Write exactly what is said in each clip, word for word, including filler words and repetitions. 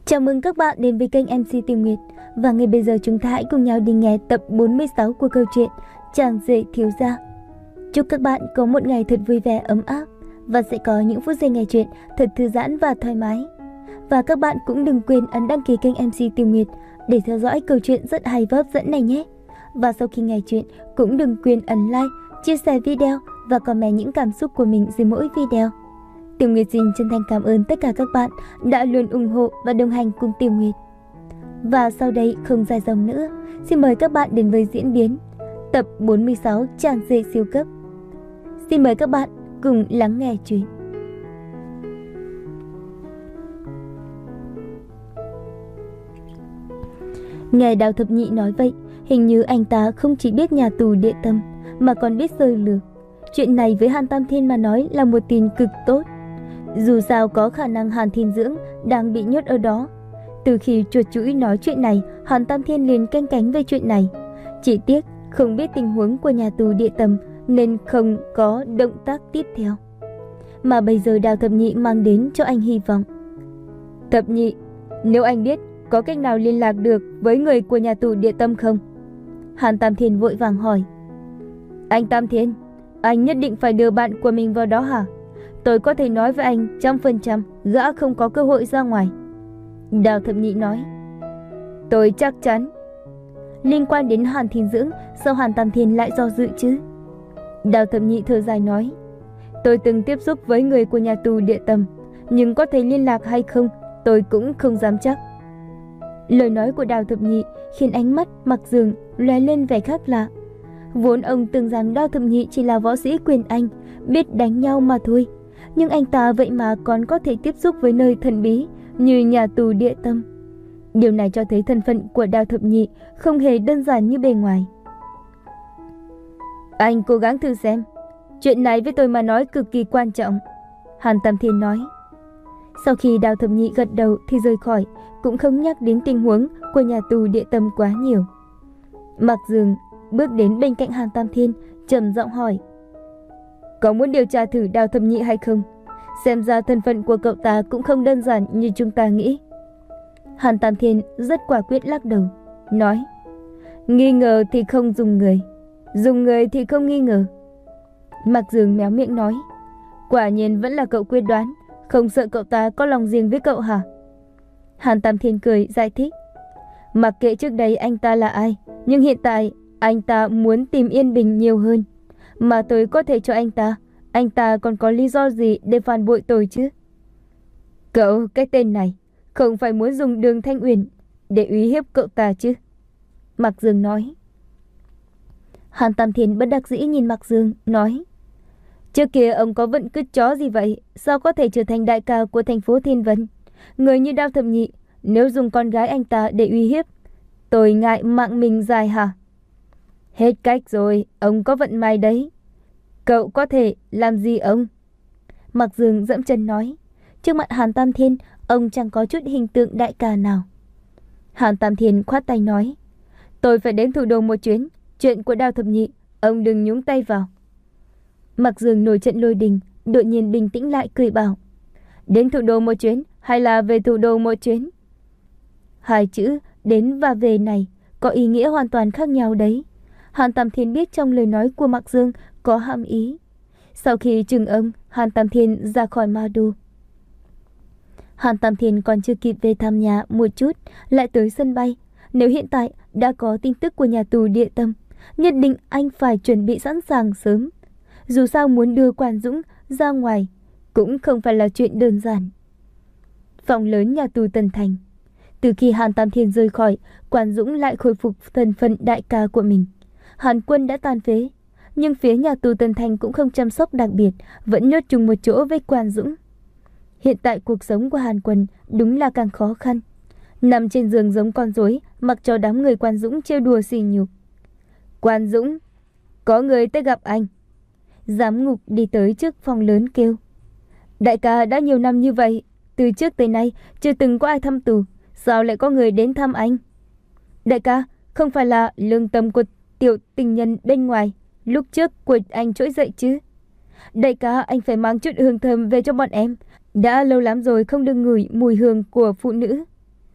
Chào mừng các bạn đến với kênh em xê Tiểu Nguyệt. Và ngay bây giờ chúng ta hãy cùng nhau đi nghe tập bốn mươi sáu của câu chuyện Chàng rể thiếu gia. Chúc các bạn có một ngày thật vui vẻ ấm áp và sẽ có những phút giây nghe chuyện thật thư giãn và thoải mái. Và các bạn cũng đừng quên ấn đăng ký kênh em xê Tiểu Nguyệt để theo dõi câu chuyện rất hay và hấp dẫn này nhé. Và sau khi nghe chuyện cũng đừng quên ấn like, chia sẻ video và comment những cảm xúc của mình dưới mỗi video. Tiểu Nguyệt xin chân thành cảm ơn tất cả các bạn đã luôn ủng hộ và đồng hành cùng Tiểu Nguyệt. Và sau đây không dài dòng nữa, xin mời các bạn đến với diễn biến tập bốn mươi sáu Chàng rể siêu cấp. Xin mời các bạn cùng lắng nghe chuyện. Nghe Đào Thập Nhị nói vậy, hình như anh ta không chỉ biết nhà tù Địa Tâm mà còn biết sơ lược. Chuyện này với Hàn Tam Thiên mà nói là một tin cực tốt. Dù sao có khả năng Hàn Thiên Dưỡng đang bị nhốt ở đó. Từ khi chuột chũi nói chuyện này, Hàn Tam Thiên liền canh cánh về chuyện này. Chỉ tiếc không biết tình huống của nhà tù Địa Tâm nên không có động tác tiếp theo. Mà bây giờ Đào Thập Nhị mang đến cho anh hy vọng. Thập Nhị, nếu anh biết có cách nào liên lạc được với người của nhà tù Địa Tâm không? Hàn Tam Thiên vội vàng hỏi. Anh Tam Thiên, anh nhất định phải đưa bạn của mình vào đó hả? Tôi có thể nói với anh trăm phần trăm gã không có cơ hội ra ngoài. Đào Thập Nhị nói. Tôi chắc chắn. Liên quan đến Hàn Thiên Dưỡng, sao Hàn Tam Thiên lại do dự chứ? Đào Thập Nhị thở dài nói. Tôi từng tiếp xúc với người của nhà tù Địa Tâm, nhưng có thể liên lạc hay không tôi cũng không dám chắc. Lời nói của Đào Thập Nhị khiến ánh mắt Mặc Dương lóe lên vẻ khác lạ. Vốn ông tưởng rằng Đào Thập Nhị chỉ là võ sĩ quyền Anh, biết đánh nhau mà thôi. Nhưng anh ta vậy mà còn có thể tiếp xúc với nơi thần bí như nhà tù Địa Tâm. Điều này cho thấy thân phận của Đào Thập Nhị không hề đơn giản như bề ngoài. Anh cố gắng thử xem. Chuyện này với tôi mà nói cực kỳ quan trọng, Hàn Tam Thiên nói. Sau khi Đào Thập Nhị gật đầu thì rời khỏi, cũng không nhắc đến tình huống của nhà tù Địa Tâm quá nhiều. Mặc Dương bước đến bên cạnh Hàn Tam Thiên, trầm giọng hỏi. Có muốn điều tra thử Đào Thập Nhị hay không? Xem ra thân phận của cậu ta cũng không đơn giản như chúng ta nghĩ. Hàn Tam Thiên rất quả quyết lắc đầu, nói. Nghi ngờ thì không dùng người, dùng người thì không nghi ngờ. Mặc Dương méo miệng nói. Quả nhiên vẫn là cậu quyết đoán, không sợ cậu ta có lòng riêng với cậu hả? Hàn Tam Thiên cười giải thích. Mặc kệ trước đây anh ta là ai, nhưng hiện tại anh ta muốn tìm yên bình nhiều hơn. Mà tôi có thể cho anh ta, anh ta còn có lý do gì để phản bội tôi chứ? Cậu, cái tên này, không phải muốn dùng Đường Thanh Uyển để uy hiếp cậu ta chứ? Mặc Dương nói. Hàn Tam Thiên bất đắc dĩ nhìn Mặc Dương, nói. Trước kia ông có vận cứt chó gì vậy? Sao có thể trở thành đại ca của thành phố Thiên Vân? Người như Đào Thập Nhị, nếu dùng con gái anh ta để uy hiếp, tôi ngại mạng mình dài hả? Hết cách rồi, ông có vận may đấy. Cậu có thể làm gì ông? Mặc Dương dẫm chân nói. Trước mặt Hàn Tam Thiên, ông chẳng có chút hình tượng đại ca nào. Hàn Tam Thiên khoát tay nói. Tôi phải đến thủ đô một chuyến. Chuyện của Đào Thập Nhị, ông đừng nhúng tay vào. Mặc Dương nổi trận lôi đình, đột nhiên bình tĩnh lại cười bảo. Đến thủ đô một chuyến hay là về thủ đô một chuyến? Hai chữ đến và về này có ý nghĩa hoàn toàn khác nhau đấy. Hàn Tam Thiên biết trong lời nói của Mặc Dương có hàm ý. Sau khi trừng ông, Hàn Tam Thiên ra khỏi Ma Đô. Hàn Tam Thiên còn chưa kịp về thăm nhà một chút, lại tới sân bay. Nếu hiện tại đã có tin tức của nhà tù Địa Tâm, nhất định anh phải chuẩn bị sẵn sàng sớm. Dù sao muốn đưa Quan Dũng ra ngoài cũng không phải là chuyện đơn giản. Phòng lớn nhà tù Tân Thành. Từ khi Hàn Tam Thiên rời khỏi, Quan Dũng lại khôi phục thân phận đại ca của mình. Hàn Quân đã tàn phế, nhưng phía nhà tù Tân Thành cũng không chăm sóc đặc biệt, vẫn nhốt chung một chỗ với Quan Dũng. Hiện tại cuộc sống của Hàn Quân đúng là càng khó khăn. Nằm trên giường giống con rối, mặc cho đám người Quan Dũng trêu đùa xỉ nhục. Quan Dũng, có người tới gặp anh. Giám ngục đi tới trước phòng lớn kêu. Đại ca đã nhiều năm như vậy, từ trước tới nay chưa từng có ai thăm tù, sao lại có người đến thăm anh? Đại ca, không phải là lương tâm của tiểu tình nhân bên ngoài lúc trước của anh trỗi dậy chứ? Đại ca, anh phải mang chút hương thơm về cho bọn em. Đã lâu lắm rồi không được ngửi mùi hương của phụ nữ.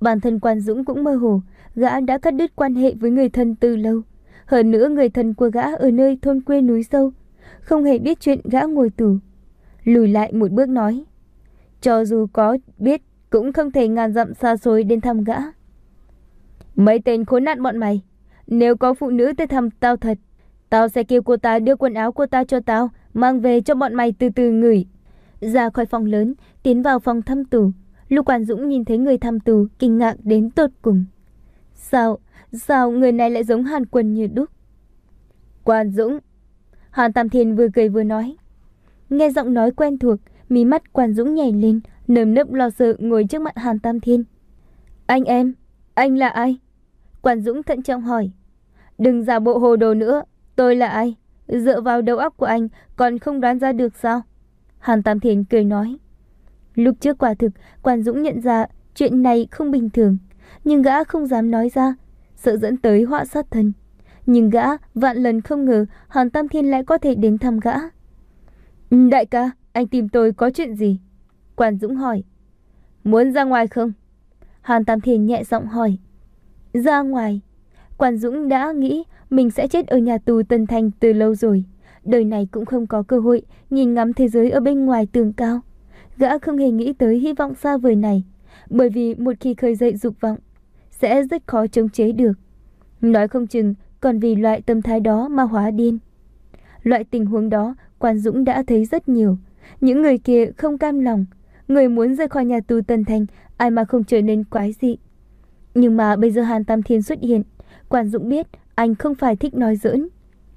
Bản thân Quan Dũng cũng mơ hồ, gã đã cắt đứt quan hệ với người thân từ lâu. Hơn nữa người thân của gã ở nơi thôn quê núi sâu, không hề biết chuyện gã ngồi tù. Lùi lại một bước nói, cho dù có biết cũng không thể ngàn dặm xa xôi đến thăm gã. Mấy tên khốn nạn bọn mày, nếu có phụ nữ tới thăm tao thật, tao sẽ kêu cô ta đưa quần áo cô ta cho tao, mang về cho bọn mày từ từ ngửi. Ra khỏi phòng lớn, tiến vào phòng thăm tù. Lúc Quan Dũng nhìn thấy người thăm tù, kinh ngạc đến tột cùng. Sao, sao người này lại giống Hàn Quân như đúc? Quan Dũng. Hàn Tam Thiên vừa cười vừa nói. Nghe giọng nói quen thuộc, mí mắt Quan Dũng nhảy lên, nơm nớp lo sợ ngồi trước mặt Hàn Tam Thiên. Anh em, anh là ai? Quan Dũng thận trọng hỏi. Đừng giả bộ hồ đồ nữa, tôi là ai? Dựa vào đầu óc của anh còn không đoán ra được sao? Hàn Tam Thiên cười nói. Lúc trước quả thực Quan Dũng nhận ra chuyện này không bình thường, nhưng gã không dám nói ra, sợ dẫn tới họa sát thân. Nhưng gã vạn lần không ngờ Hàn Tam Thiên lại có thể đến thăm gã. Đại ca, anh tìm tôi có chuyện gì? Quan Dũng hỏi. Muốn ra ngoài không? Hàn Tam Thiên nhẹ giọng hỏi. Ra ngoài? Quan Dũng đã nghĩ mình sẽ chết ở nhà tù Tân Thành từ lâu rồi. Đời này cũng không có cơ hội nhìn ngắm thế giới ở bên ngoài tường cao. Gã không hề nghĩ tới hy vọng xa vời này, bởi vì một khi khơi dậy dục vọng, sẽ rất khó chống chế được. Nói không chừng còn vì loại tâm thái đó mà hóa điên. Loại tình huống đó Quan Dũng đã thấy rất nhiều. Những người kia không cam lòng, người muốn rời khỏi nhà tù Tân Thành, ai mà không trở nên quái dị. Nhưng mà bây giờ Hàn Tam Thiên xuất hiện, Quan Dũng biết anh không phải thích nói giỡn.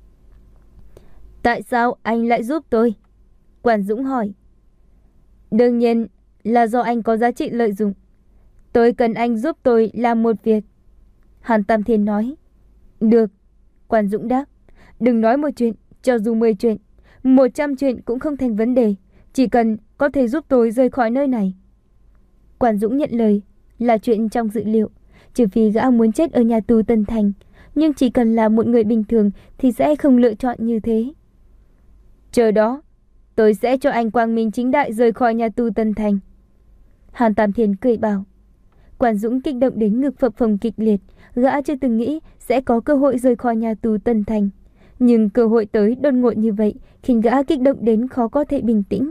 Tại sao anh lại giúp tôi? Quan Dũng hỏi. Đương nhiên là do anh có giá trị lợi dụng. Tôi cần anh giúp tôi làm một việc. Hàn Tam Thiên nói. Được. Quan Dũng đáp. Đừng nói một chuyện, cho dù mười chuyện, một trăm chuyện cũng không thành vấn đề. Chỉ cần có thể giúp tôi rời khỏi nơi này. Quan Dũng nhận lời, là chuyện trong dự liệu. Trừ phi gã muốn chết ở nhà tù Tân Thành, nhưng chỉ cần là một người bình thường thì sẽ không lựa chọn như thế. Chờ đó, tôi sẽ cho anh quang minh chính đại rời khỏi nhà tù Tân Thành. Hàn Tam Thiên cười bảo. Quan Dũng kích động đến ngực phập phồng kịch liệt. Gã chưa từng nghĩ sẽ có cơ hội rời khỏi nhà tù Tân Thành, nhưng cơ hội tới đột ngột như vậy khiến gã kích động đến khó có thể bình tĩnh.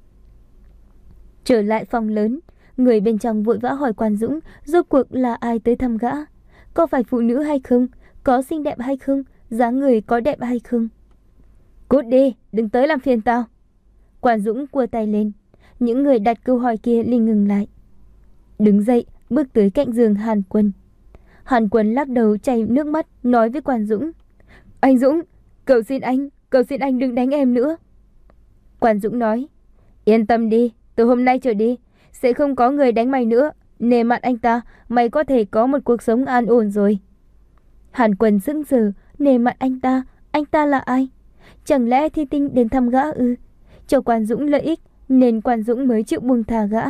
Trở lại phòng lớn, người bên trong vội vã hỏi Quan Dũng rốt cuộc là ai tới thăm gã. Có phải phụ nữ hay không? Có xinh đẹp hay không? Dáng người có đẹp hay không? Cút đi, đừng tới làm phiền tao. Quan Dũng cua tay lên. Những người đặt câu hỏi kia liền ngừng lại. Đứng dậy, bước tới cạnh giường Hàn Quân. Hàn Quân lắc đầu chảy nước mắt, nói với Quan Dũng. Anh Dũng, cầu xin anh, cầu xin anh đừng đánh em nữa. Quan Dũng nói. Yên tâm đi, từ hôm nay trở đi sẽ không có người đánh mày nữa. Nề mặt anh ta, mày có thể có một cuộc sống an ổn rồi. Hàn Quân sững sờ, nề mặt anh ta, anh ta là ai? Chẳng lẽ Thi Tinh đến thăm gã ư? Cho Quan Dũng lợi ích nên Quan Dũng mới chịu buông thả gã.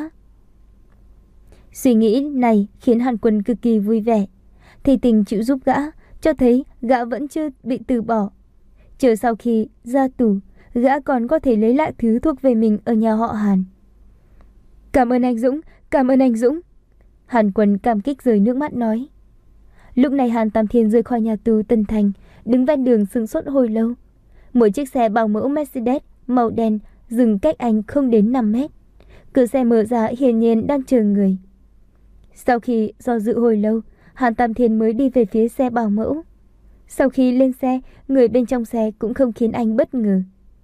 Suy nghĩ này khiến Hàn Quân cực kỳ vui vẻ. Thi Tinh chịu giúp gã, cho thấy gã vẫn chưa bị từ bỏ. Chờ sau khi ra tù, gã còn có thể lấy lại thứ thuộc về mình ở nhà họ Hàn. Cảm ơn anh Dũng, cảm ơn anh Dũng. Hàn Quân cảm kích rơi nước mắt nói. Lúc này Hàn Tam Thiên rời khỏi nhà tù Tân Thành, đứng ven đường sững sốt hồi lâu. Một chiếc xe bảo mẫu Mercedes màu đen dừng cách anh không đến năm mét. Cửa xe mở ra, hiển nhiên đang chờ người. Sau khi do dự hồi lâu, Hàn Tam Thiên mới đi về phía xe bảo mẫu. Sau khi lên xe, người bên trong xe cũng không khiến anh bất ngờ.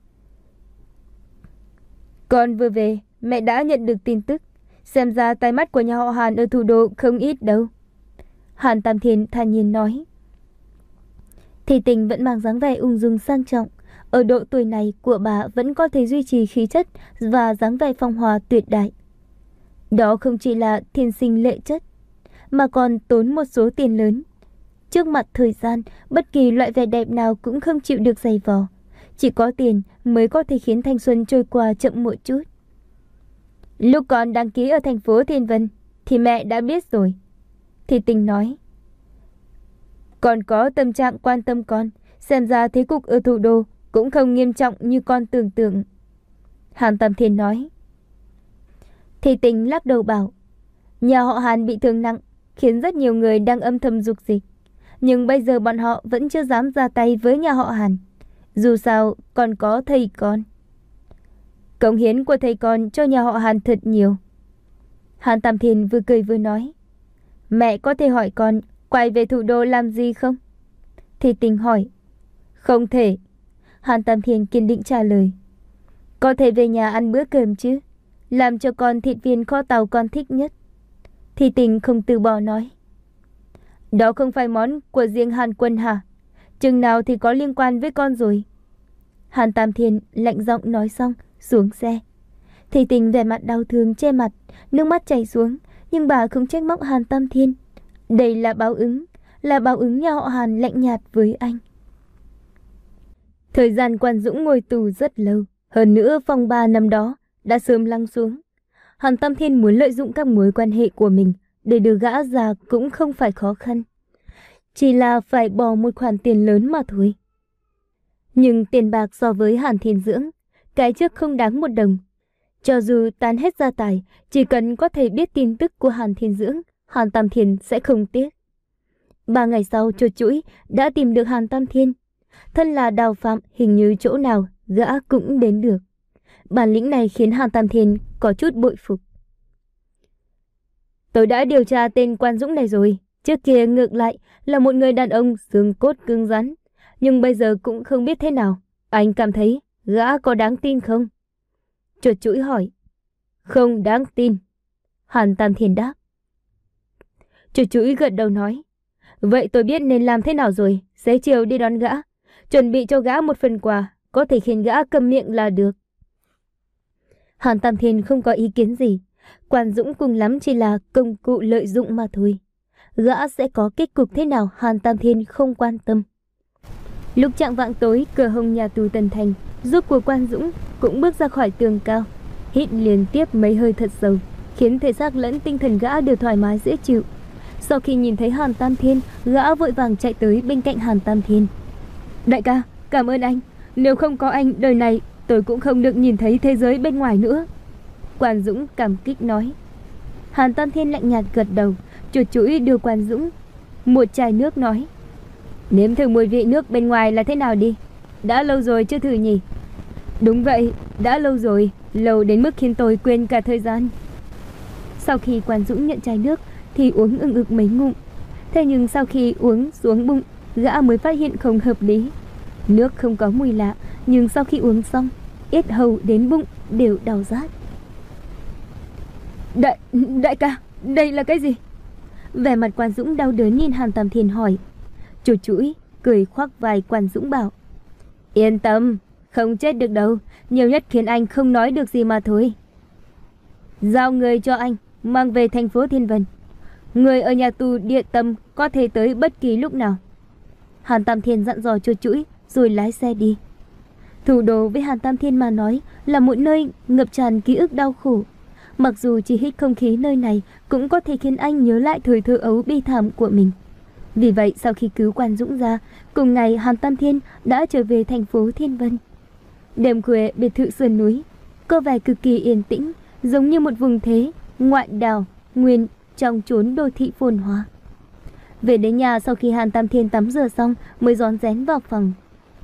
Con vừa về, mẹ đã nhận được tin tức. Xem ra tai mắt của nhà họ Hàn ở thủ đô không ít đâu. Hàn Tam Thiên thản nhiên nói. Thì Tình vẫn mang dáng vẻ ung dung sang trọng. Ở độ tuổi này của bà vẫn có thể duy trì khí chất và dáng vẻ phong hòa tuyệt đại. Đó không chỉ là thiên sinh lệ chất, mà còn tốn một số tiền lớn. Trước mặt thời gian, bất kỳ loại vẻ đẹp nào cũng không chịu được giày vò. Chỉ có tiền mới có thể khiến thanh xuân trôi qua chậm một chút. Lúc con đăng ký ở thành phố Thiên Vân thì mẹ đã biết rồi. Thì Tình nói. Con có tâm trạng quan tâm con, xem ra thế cục ở thủ đô cũng không nghiêm trọng như con tưởng tượng. Hàn Tam Thiên nói. Thì Tình lắc đầu bảo. Nhà họ Hàn bị thương nặng, khiến rất nhiều người đang âm thầm dục dịch. Nhưng bây giờ bọn họ vẫn chưa dám ra tay với nhà họ Hàn. Dù sao còn có thầy con. Cống hiến của thầy con cho nhà họ Hàn thật nhiều. Hàn Tam Thiên vừa cười vừa nói. Mẹ có thể hỏi con quay về thủ đô làm gì không? Thì Tình hỏi. Không thể. Hàn Tam Thiên kiên định trả lời. Có thể về nhà ăn bữa cơm chứ. Làm cho con thịt viên kho tàu con thích nhất. Thì Tình không từ bỏ nói. Đó không phải món của riêng Hàn Quân hả? Chừng nào thì có liên quan với con rồi. Hàn Tam Thiên lạnh giọng nói xong xuống xe. Thì Tình vẻ mặt đau thương che mặt, nước mắt chảy xuống. Nhưng bà không trách móc Hàn Tam Thiên. Đây là báo ứng, là báo ứng nhà họ Hàn lạnh nhạt với anh. Thời gian Quan Dũng ngồi tù rất lâu. Hơn nữa phong ba năm đó đã sớm lắng xuống. Hàn Tam Thiên muốn lợi dụng các mối quan hệ của mình để đưa gã ra cũng không phải khó khăn. Chỉ là phải bỏ một khoản tiền lớn mà thôi. Nhưng tiền bạc so với Hàn Thiên Dưỡng, cái trước không đáng một đồng. Cho dù tán hết gia tài, chỉ cần có thể biết tin tức của Hàn Thiên Dưỡng, Hàn Tam Thiên sẽ không tiếc. Ba ngày sau, Chuột Chũi đã tìm được Hàn Tam Thiên. Thân là đào phạm, hình như chỗ nào gã cũng đến được. Bản lĩnh này khiến Hàn Tam Thiên có chút bội phục. Tôi đã điều tra tên Quan Dũng này rồi. Trước kia ngược lại là một người đàn ông xương cốt cứng rắn. Nhưng bây giờ cũng không biết thế nào. Anh cảm thấy gã có đáng tin không? Chuột Chũi hỏi. Không đáng tin. Hàn Tam Thiên đáp. Chuột Chũi gật đầu nói. Vậy tôi biết nên làm thế nào rồi. Xế chiều đi đón gã. Chuẩn bị cho gã một phần quà. Có thể khiến gã câm miệng là được. Hàn Tam Thiên không có ý kiến gì. Quan Dũng cùng lắm chỉ là công cụ lợi dụng mà thôi. Gã sẽ có kết cục thế nào Hàn Tam Thiên không quan tâm. Lúc chạng vạng tối, cửa hông nhà tù Tân Thành giúp của Quan Dũng cũng bước ra khỏi tường cao. Hít liên tiếp mấy hơi thật sâu, khiến thể xác lẫn tinh thần gã đều thoải mái dễ chịu. Sau khi nhìn thấy Hàn Tam Thiên, gã vội vàng chạy tới bên cạnh Hàn Tam Thiên. Đại ca, cảm ơn anh. Nếu không có anh, đời này tôi cũng không được nhìn thấy thế giới bên ngoài nữa. Quan Dũng cảm kích nói. Hàn Tam Thiên lạnh nhạt gật đầu. Chuột Chũi đưa Quan Dũng một chai nước nói. Nếm thử mùi vị nước bên ngoài là thế nào đi. Đã lâu rồi chưa thử nhỉ? Đúng vậy, đã lâu rồi. Lâu đến mức khiến tôi quên cả thời gian. Sau khi Quan Dũng nhận chai nước thì uống ưng ực mấy ngụm. Thế nhưng sau khi uống xuống bụng, gã mới phát hiện không hợp lý. Nước không có mùi lạ, nhưng sau khi uống xong, yết hầu đến bụng đều đau rát. Đại, đại ca, đây là cái gì? Vẻ mặt Quan Dũng đau đớn nhìn Hàn Tam Thiên hỏi. Chuột Chũi cười khoác vai Quan Dũng bảo. Yên tâm, không chết được đâu. Nhiều nhất khiến anh không nói được gì mà thôi. Giao người cho anh, mang về thành phố Thiên Vân. Người ở nhà tù Địa Tâm có thể tới bất kỳ lúc nào. Hàn Tam Thiên dặn dò Chuột Chũi rồi lái xe đi. Thủ đô với Hàn Tam Thiên mà nói là một nơi ngập tràn ký ức đau khổ. Mặc dù chỉ hít không khí nơi này cũng có thể khiến anh nhớ lại thời thơ ấu bi thảm của mình. Vì vậy sau khi cứu Quan Dũng ra, cùng ngày Hàn Tam Thiên đã trở về thành phố Thiên Vân. Đêm khuya biệt thự sườn núi có vẻ cực kỳ yên tĩnh, giống như một vùng thế ngoại đảo nguyên trong chốn đô thị phồn hoa. Về đến nhà sau khi Hàn Tam Thiên tắm rửa xong mới rón rén vào phòng.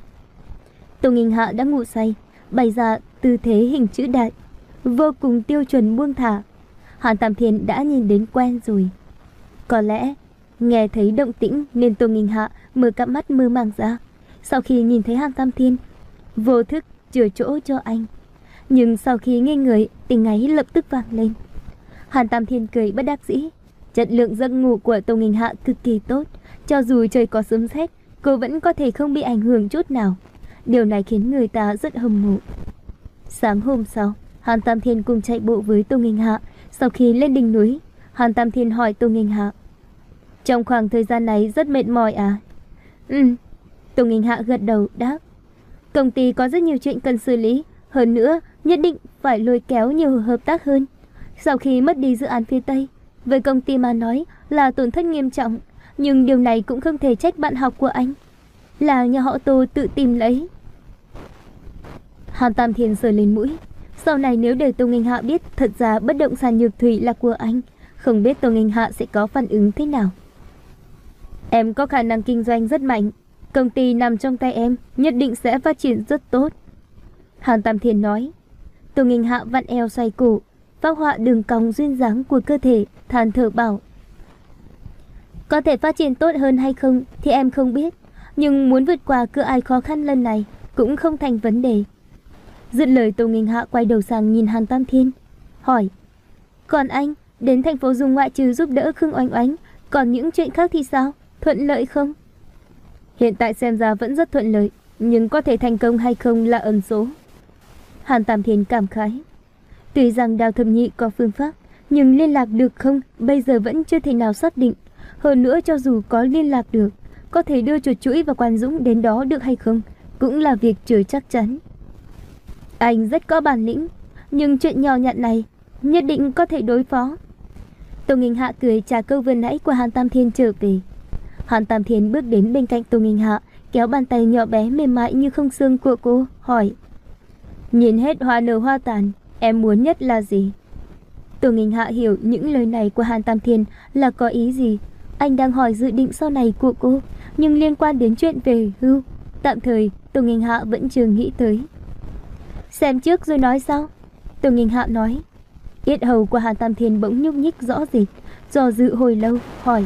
Tô Nghinh Hạ đã ngủ say, bày ra tư thế hình chữ đại, vô cùng tiêu chuẩn buông thả. Hàn Tam Thiên đã nhìn đến quen rồi. Có lẽ nghe thấy động tĩnh nên Tô Nghinh Hạ mở cặp mắt mơ màng ra. Sau khi nhìn thấy Hàn Tam Thiên, vô thức chừa chỗ cho anh. Nhưng sau khi ngây người, tình ấy lập tức vang lên. Hàn Tam Thiên cười bất đắc dĩ. Chất lượng giấc ngủ của Tô Nghinh Hạ cực kỳ tốt. Cho dù trời có sấm sét, cô vẫn có thể không bị ảnh hưởng chút nào. Điều này khiến người ta rất hâm mộ. Sáng hôm sau, Hàn Tam Thiên cùng chạy bộ với Tô Nghinh Hạ. Sau khi lên đỉnh núi, Hàn Tam Thiên hỏi Tô Nghinh Hạ. Trong khoảng thời gian này rất mệt mỏi à? Ừ. Tô Nghinh Hạ gật đầu đáp. Công ty có rất nhiều chuyện cần xử lý. Hơn nữa, nhất định phải lôi kéo nhiều hợp tác hơn. Sau khi mất đi dự án phía Tây, với công ty mà nói là tổn thất nghiêm trọng. Nhưng điều này cũng không thể trách bạn học của anh. Là nhà họ Tô tự tìm lấy. Hàn Tam Thiên sờ lên mũi. Sau này nếu để Tô Nghinh Hạ biết thật ra bất động sản Nhược Thủy là của anh, không biết Tô Nghênh Hạ sẽ có phản ứng thế nào. Em có khả năng kinh doanh rất mạnh, công ty nằm trong tay em, nhất định sẽ phát triển rất tốt. Hàn Tam Thiên nói. Tô Nghênh Hạ vặn eo xoay cổ, phác họa đường cong duyên dáng của cơ thể, than thở bảo. Có thể phát triển tốt hơn hay không thì em không biết, nhưng muốn vượt qua cửa ải khó khăn lần này cũng không thành vấn đề. Dứt lời, Tô Nghênh Hạ quay đầu sang nhìn Hàn Tam Thiên, hỏi. Còn anh, đến thành phố Dung ngoại trừ giúp đỡ Khương Oanh Oanh, còn những chuyện khác thì sao? Thuận lợi không? Hiện tại xem ra vẫn rất thuận lợi, nhưng có thể thành công hay không là ẩn số. Hàn Tam Thiên cảm khái. Tuy rằng Đào Thập Nhị có phương pháp, nhưng liên lạc được không bây giờ vẫn chưa thể nào xác định. Hơn nữa cho dù có liên lạc được, có thể đưa chuột chuỗi và Quan Dũng đến đó được hay không cũng là việc chưa chắc chắn. Anh rất có bản lĩnh, nhưng chuyện nhỏ nhặt này nhất định có thể đối phó. Tô Nghênh Hạ cười trả câu vừa nãy của Hàn Tam Thiên trở về. Hàn Tam Thiên bước đến bên cạnh Tô Nghênh Hạ, kéo bàn tay nhỏ bé mềm mại như không xương của cô, hỏi. Nhìn hết hoa nở hoa tàn, em muốn nhất là gì? Tô Nghênh Hạ hiểu những lời này của Hàn Tam Thiên là có ý gì. Anh đang hỏi dự định sau này của cô, nhưng liên quan đến chuyện về hưu, tạm thời Tô Nghênh Hạ vẫn chưa nghĩ tới. Xem trước rồi nói sau, Tô Nghênh Hạ nói. Yết hầu của Hàn Tam Thiên bỗng nhúc nhích rõ rệt, do dự hồi lâu, hỏi.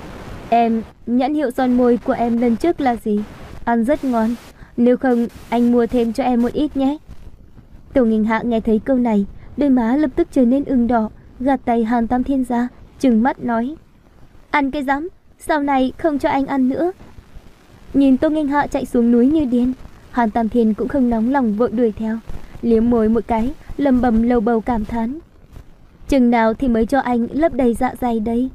Em, nhãn hiệu son môi của em lần trước là gì? Ăn rất ngon, nếu không anh mua thêm cho em một ít nhé. Tô Nghênh Hạ nghe thấy câu này, đôi má lập tức trở nên ửng đỏ, gạt tay Hàn Tam Thiên ra, trừng mắt nói. Ăn cái rắm, sau này không cho anh ăn nữa. Nhìn Tô Nghênh Hạ chạy xuống núi như điên, Hàn Tam Thiên cũng không nóng lòng vội đuổi theo, liếm môi một cái, lầm bầm lầu bầu cảm thán. Chừng nào thì mới cho anh lấp đầy dạ dày đây?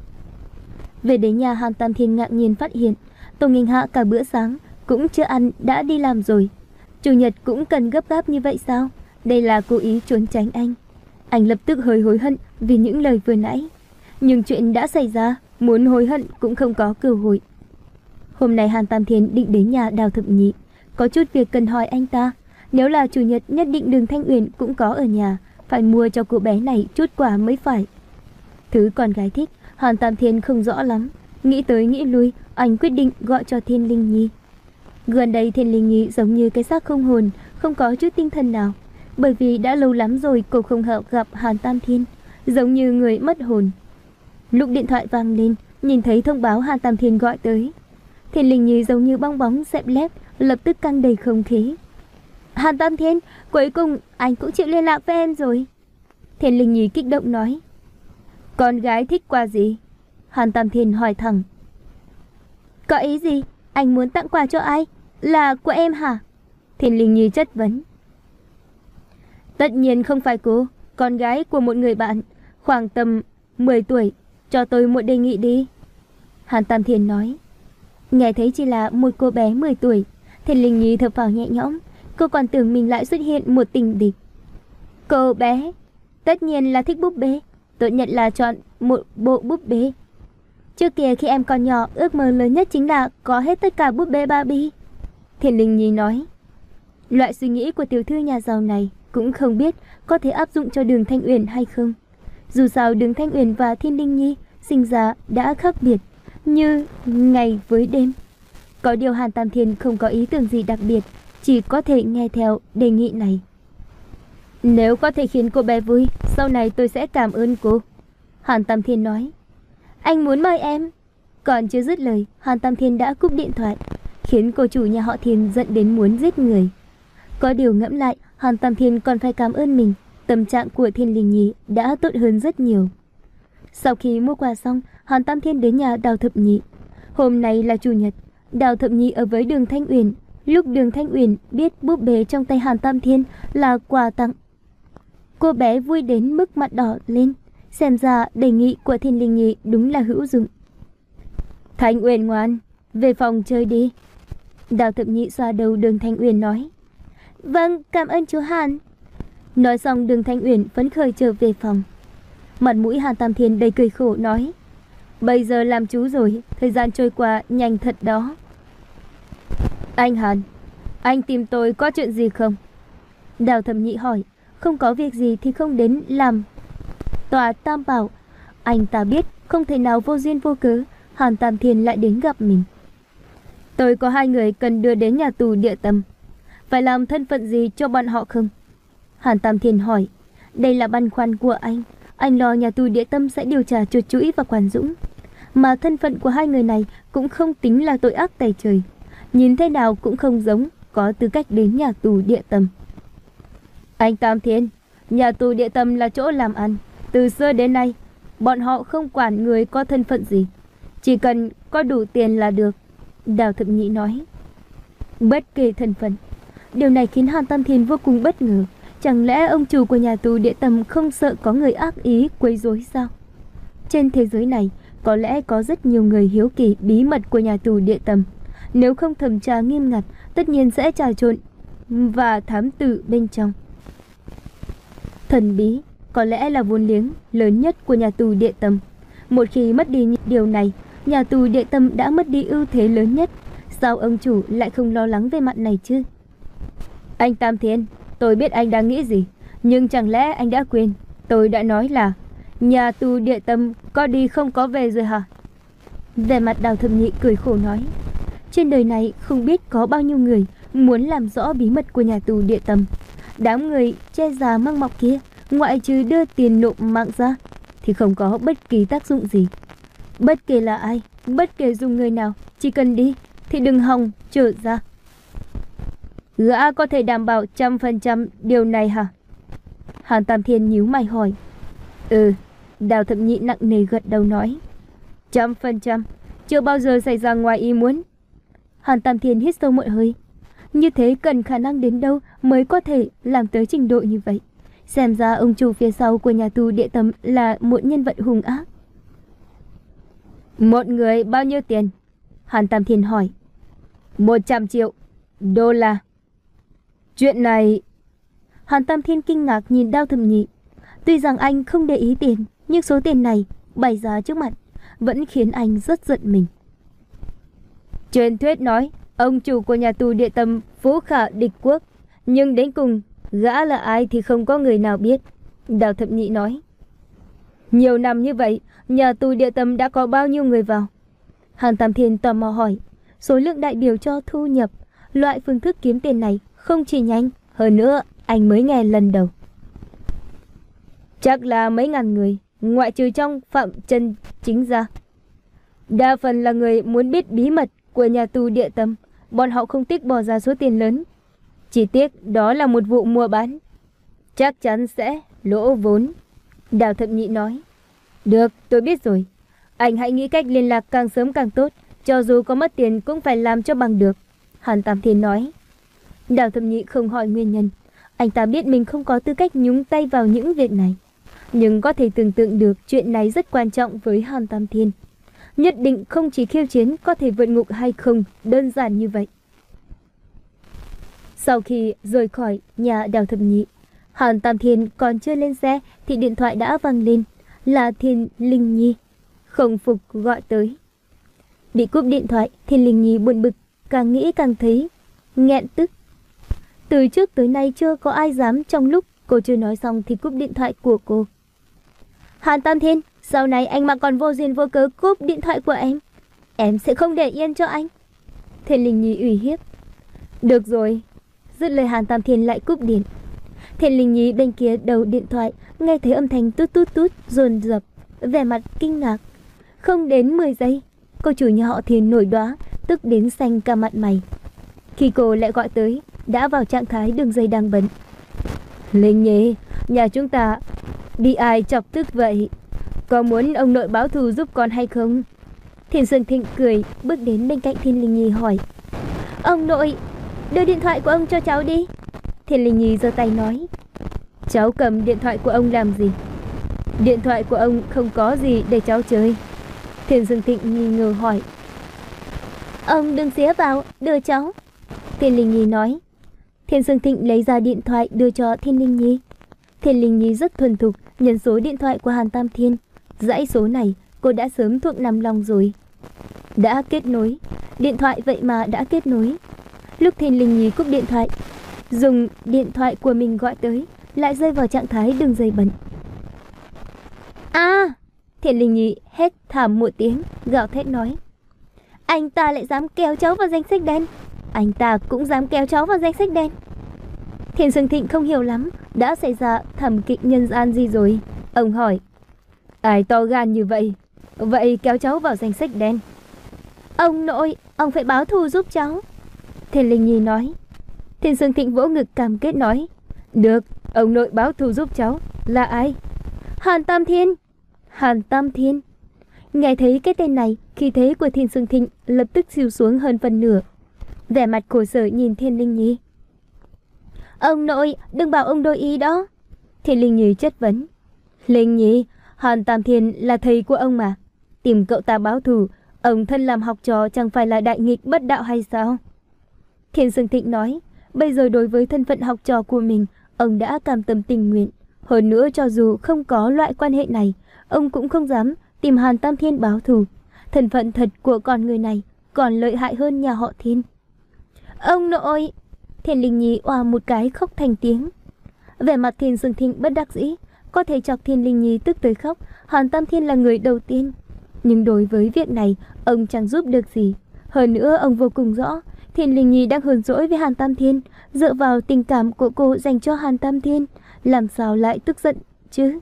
Về đến nhà, Hàn Tam Thiên ngạc nhiên phát hiện Tô Nghênh Hạ cả bữa sáng cũng chưa ăn đã đi làm rồi. Chủ nhật cũng cần gấp gáp như vậy sao? Đây là cố ý trốn tránh anh. Anh lập tức hơi hối hận vì những lời vừa nãy, nhưng chuyện đã xảy ra, muốn hối hận cũng không có cơ hội. Hôm nay Hàn Tam Thiên định đến nhà Đào Thập Nhị, có chút việc cần hỏi anh ta. Nếu là chủ nhật nhất định Đường Thanh Uyển cũng có ở nhà, phải mua cho cô bé này chút quà mới phải. Thứ con gái thích, Hàn Tam Thiên không rõ lắm. Nghĩ tới nghĩ lui, anh quyết định gọi cho Thiên Linh Nhi. Gần đây Thiên Linh Nhi giống như cái xác không hồn, không có chút tinh thần nào. Bởi vì đã lâu lắm rồi cô không hợp gặp Hàn Tam Thiên, giống như người mất hồn. Lúc điện thoại vang lên, nhìn thấy thông báo Hàn Tam Thiên gọi tới, Thiên Linh Nhi giống như bong bóng xẹp lép, lập tức căng đầy không khí. Hàn Tam Thiên, cuối cùng anh cũng chịu liên lạc với em rồi. Thiên Linh Nhi kích động nói. Con gái thích quà gì? Hàn Tam Thiên hỏi thẳng. Có ý gì? Anh muốn tặng quà cho ai? Là của em hả? Thiên Linh Nhi chất vấn. Tất nhiên không phải cô, con gái của một người bạn, khoảng tầm mười tuổi, cho tôi một đề nghị đi. Hàn Tam Thiên nói. Nghe thấy chỉ là một cô bé mười tuổi, Thiên Linh Nhi thở phào nhẹ nhõm, cô còn tưởng mình lại xuất hiện một tình địch. Cô bé, tất nhiên là thích búp bê, tốt nhất là chọn một bộ búp bê. Trước kia khi em còn nhỏ, ước mơ lớn nhất chính là có hết tất cả búp bê Barbie. Thiên Linh Nhi nói. Loại suy nghĩ của tiểu thư nhà giàu này cũng không biết có thể áp dụng cho Đường Thanh Uyển hay không. Dù sao Đường Thanh Uyển và Thiên Linh Nhi sinh ra đã khác biệt, như ngày với đêm. Có điều Hàn Tam Thiên không có ý tưởng gì đặc biệt, chỉ có thể nghe theo đề nghị này. Nếu có thể khiến cô bé vui, sau này tôi sẽ cảm ơn cô. Hàn Tam Thiên nói. Anh muốn mời em. Còn chưa dứt lời, Hàn Tam Thiên đã cúp điện thoại, khiến cô chủ nhà họ Thiên giận đến muốn giết người. Có điều ngẫm lại, Hàn Tam Thiên còn phải cảm ơn mình, tâm trạng của Thiên Linh Nhi đã tốt hơn rất nhiều. Sau khi mua quà xong, Hàn Tam Thiên đến nhà Đào Thập Nhị. Hôm nay là chủ nhật, Đào Thập Nhị ở với Đường Thanh Uyển. Lúc Đường Thanh Uyển biết búp bê trong tay Hàn Tam Thiên là quà tặng, cô bé vui đến mức mặt đỏ lên. Xem ra đề nghị của Thiên Linh Nhi đúng là hữu dụng. Thanh Uyển ngoan, về phòng chơi đi. Đào Thập Nhị xoa đầu Đường Thanh Uyển nói. Vâng, cảm ơn chú Hàn. Nói xong, Đường Thanh Uyển phấn khởi trở về phòng. Mặt mũi Hàn Tam Thiên đầy cười khổ nói. Bây giờ làm chú rồi, thời gian trôi qua nhanh thật đó. Anh Hàn, anh tìm tôi có chuyện gì không? Đào Thập Nhị hỏi. Không có việc gì thì không đến làm tòa Tam Bảo. Anh ta biết không thể nào vô duyên vô cớ Hàn Tam Thiên lại đến gặp mình. Tôi có hai người cần đưa đến nhà tù Địa Tâm. Phải làm thân phận gì cho bọn họ không? Hàn Tam Thiên hỏi. Đây là băn khoăn của anh. Anh lo nhà tù Địa Tâm sẽ điều tra Chuột Chũi và Quản Dũng. Mà thân phận của hai người này cũng không tính là tội ác tày trời. Nhìn thế nào cũng không giống có tư cách đến nhà tù Địa Tâm. Anh Tam Thiên, nhà tù Địa Tâm là chỗ làm ăn. Từ xưa đến nay, bọn họ không quản người có thân phận gì. Chỉ cần có đủ tiền là được. Đào Thập Nhĩ nói. Bất kể thân phận. Điều này khiến Hàn Tam Thiên vô cùng bất ngờ. Chẳng lẽ ông chủ của nhà tù Địa Tâm không sợ có người ác ý quấy rối sao? Trên thế giới này, có lẽ có rất nhiều người hiếu kỳ bí mật của nhà tù Địa Tâm. Nếu không thẩm tra nghiêm ngặt, tất nhiên sẽ trà trộn và thám tử bên trong. Thần bí có lẽ là vốn liếng lớn nhất của nhà tù Địa Tâm. Một khi mất đi điều này, nhà tù Địa Tâm đã mất đi ưu thế lớn nhất. Sao ông chủ lại không lo lắng về mặt này chứ? Anh Tam Thiên, tôi biết anh đang nghĩ gì, nhưng chẳng lẽ anh đã quên tôi đã nói là nhà tù Địa Tâm có đi không có về rồi hả? Về mặt Đào Thập Nhĩ cười khổ nói. Trên đời này không biết có bao nhiêu người muốn làm rõ bí mật của nhà tù Địa Tâm. Đám người che già mang mọc kia, ngoại trừ đưa tiền nộp mạng ra thì không có bất kỳ tác dụng gì. Bất kể là ai, bất kể dùng người nào, chỉ cần đi thì đừng hòng trở ra. Gã có thể đảm bảo trăm phần trăm điều này hả? Hàn Tam Thiên nhíu mày hỏi. Ừ, Đào Thập Nhĩ nặng nề gật đầu nói. Trăm phần trăm, chưa bao giờ xảy ra ngoài ý muốn. Hàn Tam Thiên hít sâu một hơi. Như thế cần khả năng đến đâu mới có thể làm tới trình độ như vậy? Xem ra ông chủ phía sau của nhà tù Địa Tâm là một nhân vật hung ác. Một người bao nhiêu tiền? Hàn Tam Thiên hỏi. Một trăm triệu đô la. Chuyện này... Hàn Tam Thiên kinh ngạc nhìn Đao Thập Nhĩ. Tuy rằng anh không để ý tiền, nhưng số tiền này bày ra trước mặt vẫn khiến anh rất giận mình. Truyền thuyết nói ông chủ của nhà tù Địa Tâm phú khả địch quốc, nhưng đến cùng gã là ai thì không có người nào biết. Đào Thập Nhĩ nói. Nhiều năm như vậy, nhà tù Địa Tâm đã có bao nhiêu người vào? Hàn Tam Thiên tò mò hỏi. Số lượng đại biểu cho thu nhập, loại phương thức kiếm tiền này không chỉ nhanh, hơn nữa anh mới nghe lần đầu. Chắc là mấy ngàn người, ngoại trừ trong Phạm Chân Chính ra. Đa phần là người muốn biết bí mật của nhà tù Địa Tâm, bọn họ không tiếc bỏ ra số tiền lớn. Chỉ tiếc đó là một vụ mua bán, chắc chắn sẽ lỗ vốn. Đào Thập Nhĩ nói. Được, tôi biết rồi. Anh hãy nghĩ cách liên lạc càng sớm càng tốt, cho dù có mất tiền cũng phải làm cho bằng được. Hàn Tam Thiên nói. Đào Thập Nhĩ không hỏi nguyên nhân. Anh ta biết mình không có tư cách nhúng tay vào những việc này, nhưng có thể tưởng tượng được chuyện này rất quan trọng với Hàn Tam Thiên. Nhất định không chỉ khiêu chiến có thể vượt ngục hay không đơn giản như vậy. Sau khi rời khỏi nhà Đào Thập Nhĩ, Hàn Tam Thiên còn chưa lên xe thì điện thoại đã vang lên. Là Thiên Linh Nhi. Không phục gọi tới. Bị cúp điện thoại, Thiên Linh Nhi buồn bực, càng nghĩ càng thấy nghẹn tức. Từ trước tới nay chưa có ai dám trong lúc cô chưa nói xong thì cúp điện thoại của cô. Hàn Tam Thiên, sau này anh mà còn vô duyên vô cớ cúp điện thoại của em, em sẽ không để yên cho anh. Thiên Linh Nhi ủy hiếp. Được rồi. Dứt lời Hàn Tam Thiên lại cúp điện. Thiên Linh Nhi bên kia đầu điện thoại nghe thấy âm thanh tút tút tút dồn dập, vẻ mặt kinh ngạc. Không đến mười giây, cô chủ nhà họ Thiên nổi đoá, tức đến xanh cả mặt mày. Khi cô lại gọi tới, đã vào trạng thái đường dây đang bận. Linh Nhi, nhà chúng ta bị ai chọc tức vậy? Có muốn ông nội báo thù giúp con hay không? Thiên Sơn Thịnh cười, bước đến bên cạnh Thiên Linh Nhi hỏi. Ông nội, đưa điện thoại của ông cho cháu đi. Thiên Linh Nhi giơ tay nói. Cháu cầm điện thoại của ông làm gì? Điện thoại của ông không có gì để cháu chơi. Thiên Dương Thịnh nghi ngờ hỏi. Ông đừng xía vào, đưa cháu. Thiên Linh Nhi nói. Thiên Dương Thịnh lấy ra điện thoại đưa cho Thiên Linh Nhi. Thiên Linh Nhi rất thuần thục nhấn số điện thoại của Hàn Tam Thiên. Dãy số này cô đã sớm thuộc nằm lòng rồi. Đã kết nối. Điện thoại vậy mà đã kết nối. Lúc Thiên Linh Nhi cúp điện thoại, dùng điện thoại của mình gọi tới, lại rơi vào trạng thái đường dây bận. À, Thiện Linh Nhi hét thảm một tiếng, gào thét nói: Anh ta lại dám kéo cháu vào danh sách đen. Anh ta cũng dám kéo cháu vào danh sách đen. Thiền Sương Thịnh không hiểu lắm đã xảy ra thảm kịch nhân gian gì rồi. Ông hỏi: Ai to gan như vậy? Vậy kéo cháu vào danh sách đen? Ông nội, ông phải báo thù giúp cháu. Thiền Linh Nhi nói. Thiền Sương Thịnh vỗ ngực cam kết nói: Được, ông nội báo thù giúp cháu. Là ai? Hàn Tam Thiên. Hàn Tam Thiên. Nghe thấy cái tên này, khí thế của Thiền Sương Thịnh lập tức xìu xuống hơn phần nửa. Vẻ mặt khổ sở nhìn Thiên Linh Nhi. Ông nội, đừng bảo ông đôi ý đó. Thiên Linh Nhi chất vấn. Linh Nhi, Hàn Tam Thiên là thầy của ông mà. Tìm cậu ta báo thù, ông thân làm học trò chẳng phải là đại nghịch bất đạo hay sao? Thiên Sương Thịnh nói, bây giờ đối với thân phận học trò của mình, ông đã cam tâm tình nguyện. Hơn nữa cho dù không có loại quan hệ này, ông cũng không dám tìm Hàn Tam Thiên báo thù. Thân phận thật của con người này còn lợi hại hơn nhà họ Thiên. Ông nội! Thiên Linh Nhi oà một cái khóc thành tiếng. Vẻ mặt Thiên Sương Thịnh bất đắc dĩ, có thể chọc Thiên Linh Nhi tức tới khóc. Hàn Tam Thiên là người đầu tiên, nhưng đối với việc này ông chẳng giúp được gì. Hơn nữa ông vô cùng rõ Thiên Linh Nhi đang hờn dỗi với Hàn Tam Thiên, dựa vào tình cảm của cô dành cho Hàn Tam Thiên, làm sao lại tức giận chứ?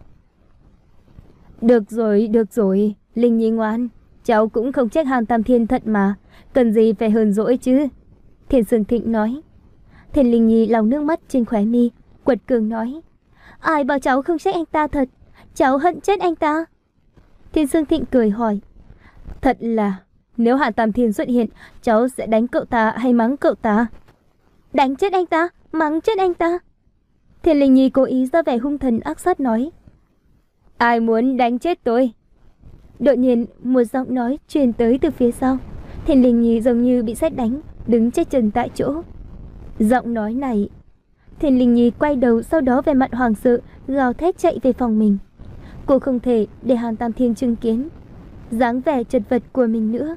Được rồi, được rồi, Linh Nhi ngoan, cháu cũng không trách Hàn Tam Thiên thật mà, cần gì phải hờn dỗi chứ? Thiên Sương Thịnh nói. Thiên Linh Nhi lau nước mắt trên khóe mi, quật cường nói: Ai bảo cháu không trách anh ta thật, cháu hận chết anh ta. Thiên Sương Thịnh cười hỏi: Thật là, nếu Hàn Tam Thiên xuất hiện, cháu sẽ đánh cậu ta hay mắng cậu ta? Đánh chết anh ta, mắng chết anh ta. Thiên Linh Nhi cố ý ra vẻ hung thần ác sát nói: Ai muốn đánh chết tôi? Đột nhiên một giọng nói truyền tới từ phía sau. Thiên Linh Nhi giống như bị sét đánh, đứng chết chân tại chỗ. Giọng nói này. Thiên Linh Nhi quay đầu, sau đó vẻ mặt hoảng sợ gào thét chạy về phòng mình. Cô không thể để Hàn Tam Thiên chứng kiến dáng vẻ chật vật của mình nữa.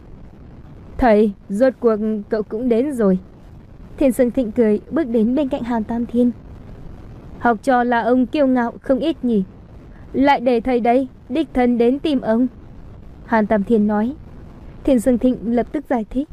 Thầy, rốt cuộc cậu cũng đến rồi. Thiên Sương Thịnh cười bước đến bên cạnh Hàn Tam Thiên. Học trò là ông kiêu ngạo không ít nhỉ, lại để thầy đây đích thân đến tìm ông. Hàn Tam Thiên nói. Thiên Sương Thịnh lập tức giải thích.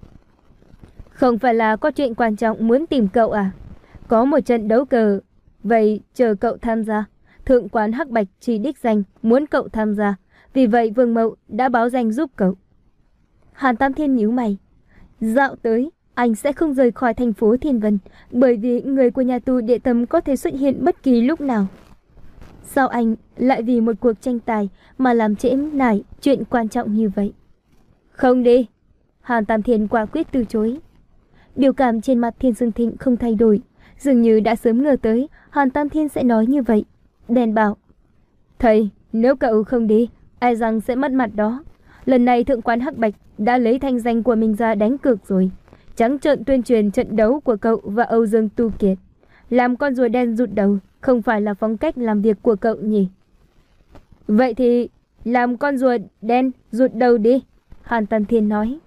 Không phải là có chuyện quan trọng muốn tìm cậu à? Có một trận đấu cờ, vậy chờ cậu tham gia. Thượng quán Hắc Bạch chỉ đích danh muốn cậu tham gia, vì vậy Vương Mậu đã báo danh giúp cậu. Hàn Tam Thiên nhíu mày. Dạo tới, anh sẽ không rời khỏi thành phố Thiên Vân, bởi vì người của nhà tù Địa Tâm có thể xuất hiện bất kỳ lúc nào. Sao anh lại vì một cuộc tranh tài mà làm trễ nải chuyện quan trọng như vậy? Không đi. Hàn Tam Thiên quả quyết từ chối. Biểu cảm trên mặt Thiên Sương Thịnh không thay đổi, dường như đã sớm ngờ tới Hàn Tam Thiên sẽ nói như vậy. Bèn bảo: Thầy, nếu cậu không đi, ai rằng sẽ mất mặt đó. Lần này Thượng quán Hắc Bạch đã lấy thanh danh của mình ra đánh cược rồi, trắng trợn tuyên truyền trận đấu của cậu và Âu Dương Tu Kiệt. Làm con rùa đen rụt đầu không phải là phong cách làm việc của cậu nhỉ? Vậy thì làm con rùa đen rụt đầu đi, Hàn Tam Thiên nói.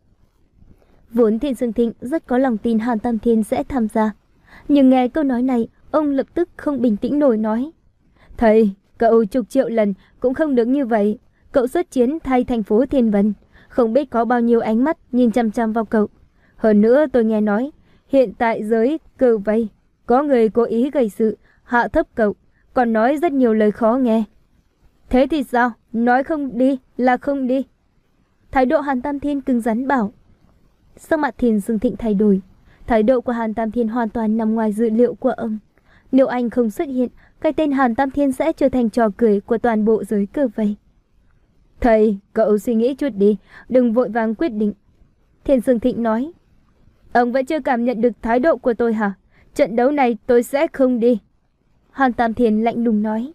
Vốn Thiên Sương Thịnh rất có lòng tin Hàn Tam Thiên sẽ tham gia, nhưng nghe câu nói này, ông lập tức không bình tĩnh nổi nói: Thầy, cậu chục triệu lần cũng không được như vậy. Cậu xuất chiến thay thành phố Thiên Vân, không biết có bao nhiêu ánh mắt nhìn chăm chăm vào cậu. Hơn nữa tôi nghe nói, hiện tại giới cờ vây có người cố ý gây sự, hạ thấp cậu, còn nói rất nhiều lời khó nghe. Thế thì sao? Nói không đi là không đi. Thái độ Hàn Tam Thiên cứng rắn bảo. Sắc mặt Thiên Sương Thịnh thay đổi. Thái độ của Hàn Tam Thiên hoàn toàn nằm ngoài dự liệu của ông. Nếu anh không xuất hiện, cái tên Hàn Tam Thiên sẽ trở thành trò cười của toàn bộ giới cờ vây. Thầy, cậu suy nghĩ chút đi, đừng vội vàng quyết định. Thiên Sương Thịnh nói. Ông vẫn chưa cảm nhận được thái độ của tôi hả? Trận đấu này tôi sẽ không đi. Hàn Tam Thiên lạnh lùng nói.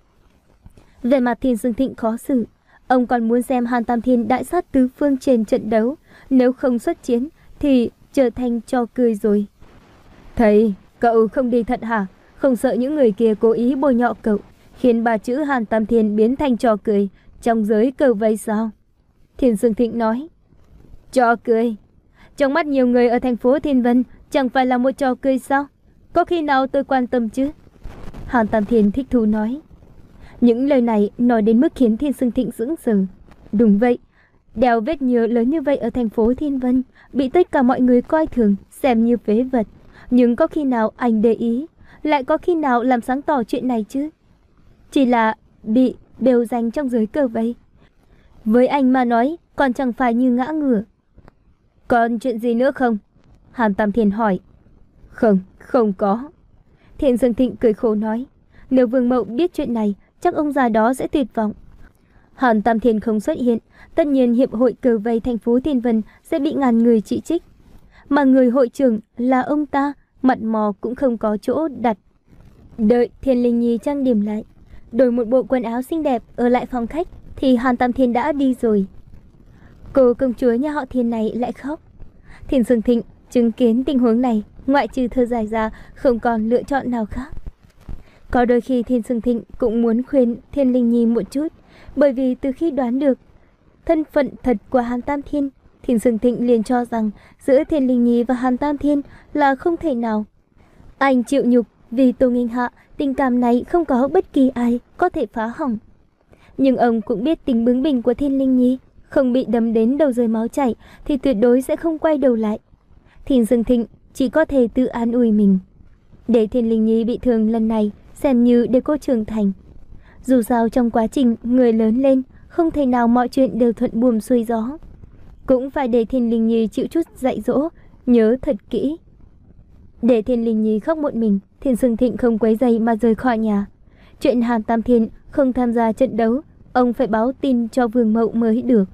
Về mặt Thiên Sương Thịnh khó xử. Ông còn muốn xem Hàn Tam Thiên đại sát tứ phương trên trận đấu. Nếu không xuất chiến thì trở thành trò cười rồi. Thầy, cậu không đi thật hả? Không sợ những người kia cố ý bôi nhọ cậu, khiến ba chữ Hàn Tam Thiên biến thành trò cười trong giới cờ vây sao? Thiên Sương Thịnh nói. Trò cười? Trong mắt nhiều người ở thành phố Thiên Vân chẳng phải là một trò cười sao? Có khi nào tôi quan tâm chứ? Hàn Tam Thiên thích thú nói. Những lời này nói đến mức khiến Thiên Sương Thịnh sững sờ. Đúng vậy, đeo vết nhơ lớn như vậy ở thành phố Thiên Vân, bị tất cả mọi người coi thường, xem như phế vật. Nhưng có khi nào anh để ý, lại có khi nào làm sáng tỏ chuyện này chứ? Chỉ là bị đều danh trong giới cờ vây. Với anh mà nói, còn chẳng phải như ngã ngửa. Còn chuyện gì nữa không? Hàn Tam Thiên hỏi. Không, không có. Thiên Dương Thịnh cười khổ nói. Nếu Vương Mậu biết chuyện này, chắc ông già đó sẽ tuyệt vọng. Hàn Tam Thiên không xuất hiện, tất nhiên hiệp hội cờ vây thành phố Thiên Vân sẽ bị ngàn người chỉ trích. Mà người hội trưởng là ông ta, mặt mò cũng không có chỗ đặt. Đợi Thiên Linh Nhi trang điểm lại, đổi một bộ quần áo xinh đẹp ở lại phòng khách, thì Hàn Tam Thiên đã đi rồi. Cô công chúa nhà họ Thiên này lại khóc. Thiên Dương Thịnh chứng kiến tình huống này, ngoại trừ thở dài ra, không còn lựa chọn nào khác. Có đôi khi Thiên Dương Thịnh cũng muốn khuyên Thiên Linh Nhi một chút, bởi vì từ khi đoán được thân phận thật của Hàn Tam Thiên, Thiên Dương Thịnh liền cho rằng giữa Thiên Linh Nhi và Hàn Tam Thiên là không thể nào. Anh chịu nhục vì Tô Nghinh Hạ, tình cảm này không có bất kỳ ai có thể phá hỏng. Nhưng ông cũng biết tính bướng bỉnh của Thiên Linh Nhi, không bị đâm đến đầu rơi máu chảy thì tuyệt đối sẽ không quay đầu lại. Thiên Dương Thịnh chỉ có thể tự an ủi mình, để Thiên Linh Nhi bị thương lần này xem như để cô trưởng thành. Dù sao trong quá trình người lớn lên, không thể nào mọi chuyện đều thuận buồm xuôi gió. Cũng phải để Thiên Linh Nhi chịu chút dạy dỗ, nhớ thật kỹ. Để Thiên Linh Nhi khóc một mình, Thiên Dương Thịnh không quấy rầy mà rời khỏi nhà. Chuyện Hàn Tam Thiên không tham gia trận đấu, ông phải báo tin cho Vương Mậu mới được.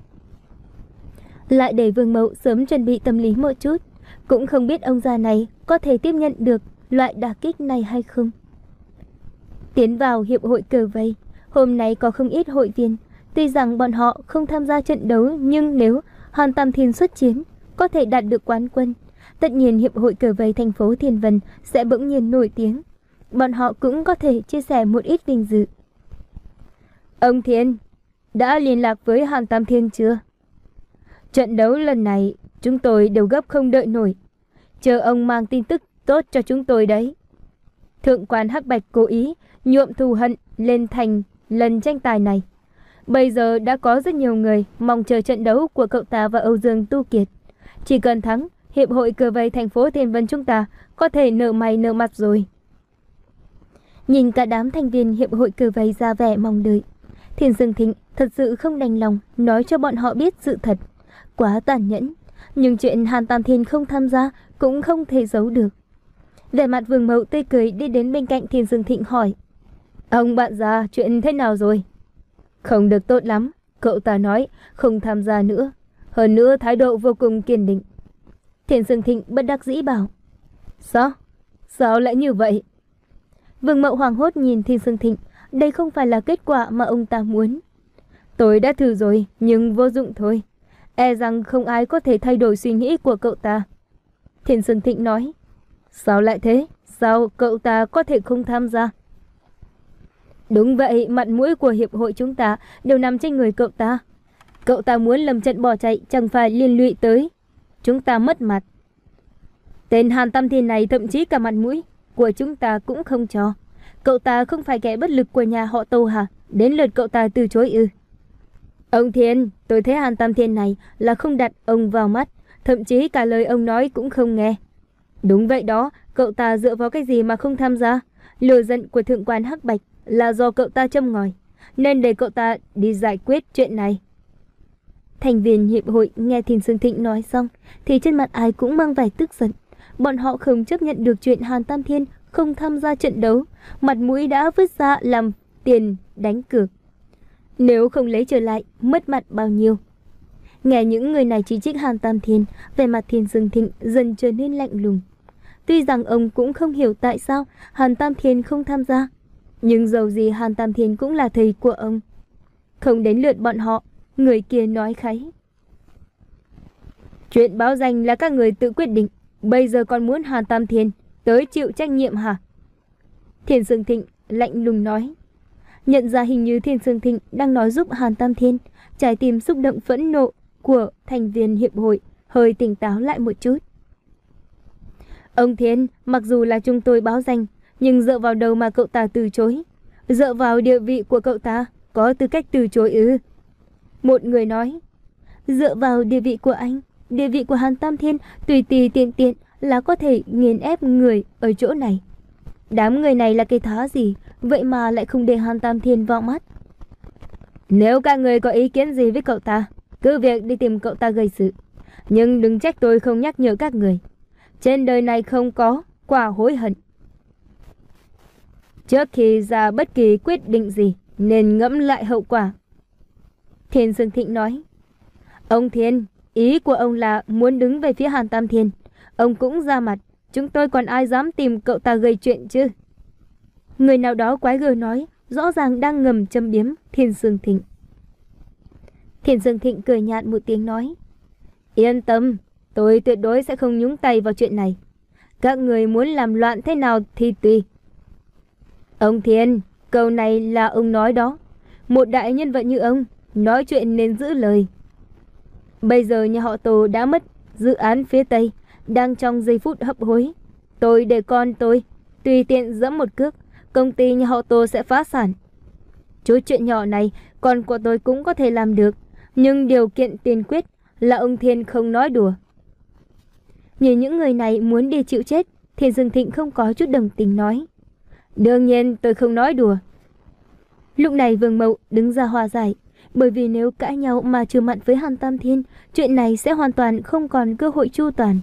Lại để Vương Mậu sớm chuẩn bị tâm lý một chút, cũng không biết ông già này có thể tiếp nhận được loại đả kích này hay không. Tiến vào hiệp hội cờ vây, hôm nay có không ít hội viên. Tuy rằng bọn họ không tham gia trận đấu, nhưng nếu Hàn Tam Thiên xuất chiến, có thể đạt được quán quân, tất nhiên hiệp hội cờ vây thành phố Thiên Vân sẽ bỗng nhiên nổi tiếng. Bọn họ cũng có thể chia sẻ một ít vinh dự. Ông Thiên, đã liên lạc với Hàn Tam Thiên chưa? Trận đấu lần này chúng tôi đều gấp không đợi nổi, chờ ông mang tin tức tốt cho chúng tôi đấy. Thượng quan Hắc Bạch cố ý nhuộm thù hận lên thành lần tranh tài này. Bây giờ đã có rất nhiều người mong chờ trận đấu của cậu ta và Âu Dương Tu Kiệt. Chỉ cần thắng, hiệp hội cờ vây thành phố Thiên Vân chúng ta có thể nở mày nở mặt rồi. Nhìn cả đám thành viên hiệp hội cờ vây ra vẻ mong đợi, Thiên Dương Thịnh thật sự không đành lòng nói cho bọn họ biết sự thật. Quá tàn nhẫn, nhưng chuyện Hàn Tam Thiên không tham gia cũng không thể giấu được. Vẻ mặt Vương Mậu tươi cười đi đến bên cạnh Thiên Dương Thịnh hỏi: Ông bạn già, chuyện thế nào rồi? Không được tốt lắm, cậu ta nói không tham gia nữa. Hơn nữa thái độ vô cùng kiên định. Thiên Dương Thịnh bất đắc dĩ bảo: Sao? Sao lại như vậy? Vương Mậu hoảng hốt nhìn Thiên Dương Thịnh, đây không phải là kết quả mà ông ta muốn. Tôi đã thử rồi, nhưng vô dụng thôi. E rằng không ai có thể thay đổi suy nghĩ của cậu ta. Thiên Dương Thịnh nói: Sao lại thế? Sao cậu ta có thể không tham gia? Đúng vậy, mặt mũi của hiệp hội chúng ta đều nằm trên người cậu ta. Cậu ta muốn lâm trận bỏ chạy chẳng phải liên lụy tới chúng ta mất mặt. Tên Hàn Tam Thiên này thậm chí cả mặt mũi của chúng ta cũng không cho. Cậu ta không phải kẻ bất lực của nhà họ Tô hả? Đến lượt cậu ta từ chối ư? Ông Thiên, tôi thấy Hàn Tam Thiên này là không đặt ông vào mắt, thậm chí cả lời ông nói cũng không nghe. Đúng vậy đó, cậu ta dựa vào cái gì mà không tham gia? Lửa giận của thượng quan Hắc Bạch là do cậu ta châm ngòi, nên để cậu ta đi giải quyết chuyện này. Thành viên hiệp hội nghe Thiên Dương Thịnh nói xong thì trên mặt ai cũng mang vẻ tức giận. Bọn họ không chấp nhận được chuyện Hàn Tam Thiên không tham gia trận đấu, mặt mũi đã vứt ra làm tiền đánh cược. Nếu không lấy trở lại, mất mặt bao nhiêu. Nghe những người này chỉ trích Hàn Tam Thiên, vẻ mặt Thiên Dương Thịnh dần trở nên lạnh lùng. Tuy rằng ông cũng không hiểu tại sao Hàn Tam Thiên không tham gia, nhưng dầu gì Hàn Tam Thiên cũng là thầy của ông. Không đến lượt bọn họ, người kia nói kháy: Chuyện báo danh là các người tự quyết định, bây giờ còn muốn Hàn Tam Thiên tới chịu trách nhiệm hả? Thiên Dương Thịnh lạnh lùng nói. Nhận ra hình như Thiên Dương Thịnh đang nói giúp Hàn Tam Thiên, trái tim xúc động phẫn nộ của thành viên hiệp hội hơi tỉnh táo lại một chút. Ông Thiên, mặc dù là chúng tôi báo danh, nhưng dựa vào đâu mà cậu ta từ chối? Dựa vào địa vị của cậu ta, có tư cách từ chối ư? Một người nói. Dựa vào địa vị của anh, địa vị của Hàn Tam Thiên tùy tùy tiện tiện là có thể nghiền ép người ở chỗ này. Đám người này là cái thá gì, vậy mà lại không để Hàn Tam Thiên vào mắt. Nếu các người có ý kiến gì với cậu ta, cứ việc đi tìm cậu ta gây sự. Nhưng đừng trách tôi không nhắc nhở các người. Trên đời này không có quả hối hận. Trước khi ra bất kỳ quyết định gì, nên ngẫm lại hậu quả. Thiên Dương Thịnh nói. Ông Thiên, ý của ông là muốn đứng về phía Hàn Tam Thiên. Ông cũng ra mặt, chúng tôi còn ai dám tìm cậu ta gây chuyện chứ? Người nào đó quái gở nói, rõ ràng đang ngầm châm biếm Thiên Dương Thịnh. Thiên Dương Thịnh cười nhạt một tiếng nói. Yên tâm, tôi tuyệt đối sẽ không nhúng tay vào chuyện này. Các người muốn làm loạn thế nào thì tùy. Ông Thiên, câu này là ông nói đó. Một đại nhân vật như ông, nói chuyện nên giữ lời. Bây giờ nhà họ Tô đã mất dự án phía Tây, đang trong giây phút hấp hối. Tôi để con tôi tùy tiện giẫm một cước, công ty nhà họ Tô sẽ phá sản. Chút chuyện nhỏ này con của tôi cũng có thể làm được, nhưng điều kiện tiên quyết là ông Thiên không nói đùa. Nhìn những người này muốn đi chịu chết, Thiên Dương Thịnh không có chút đồng tình nói. Đương nhiên tôi không nói đùa. Lúc này Vương Mậu đứng ra hòa giải, bởi vì nếu cãi nhau mà trừ mặn với Hàn Tam Thiên, chuyện này sẽ hoàn toàn không còn cơ hội chu toàn.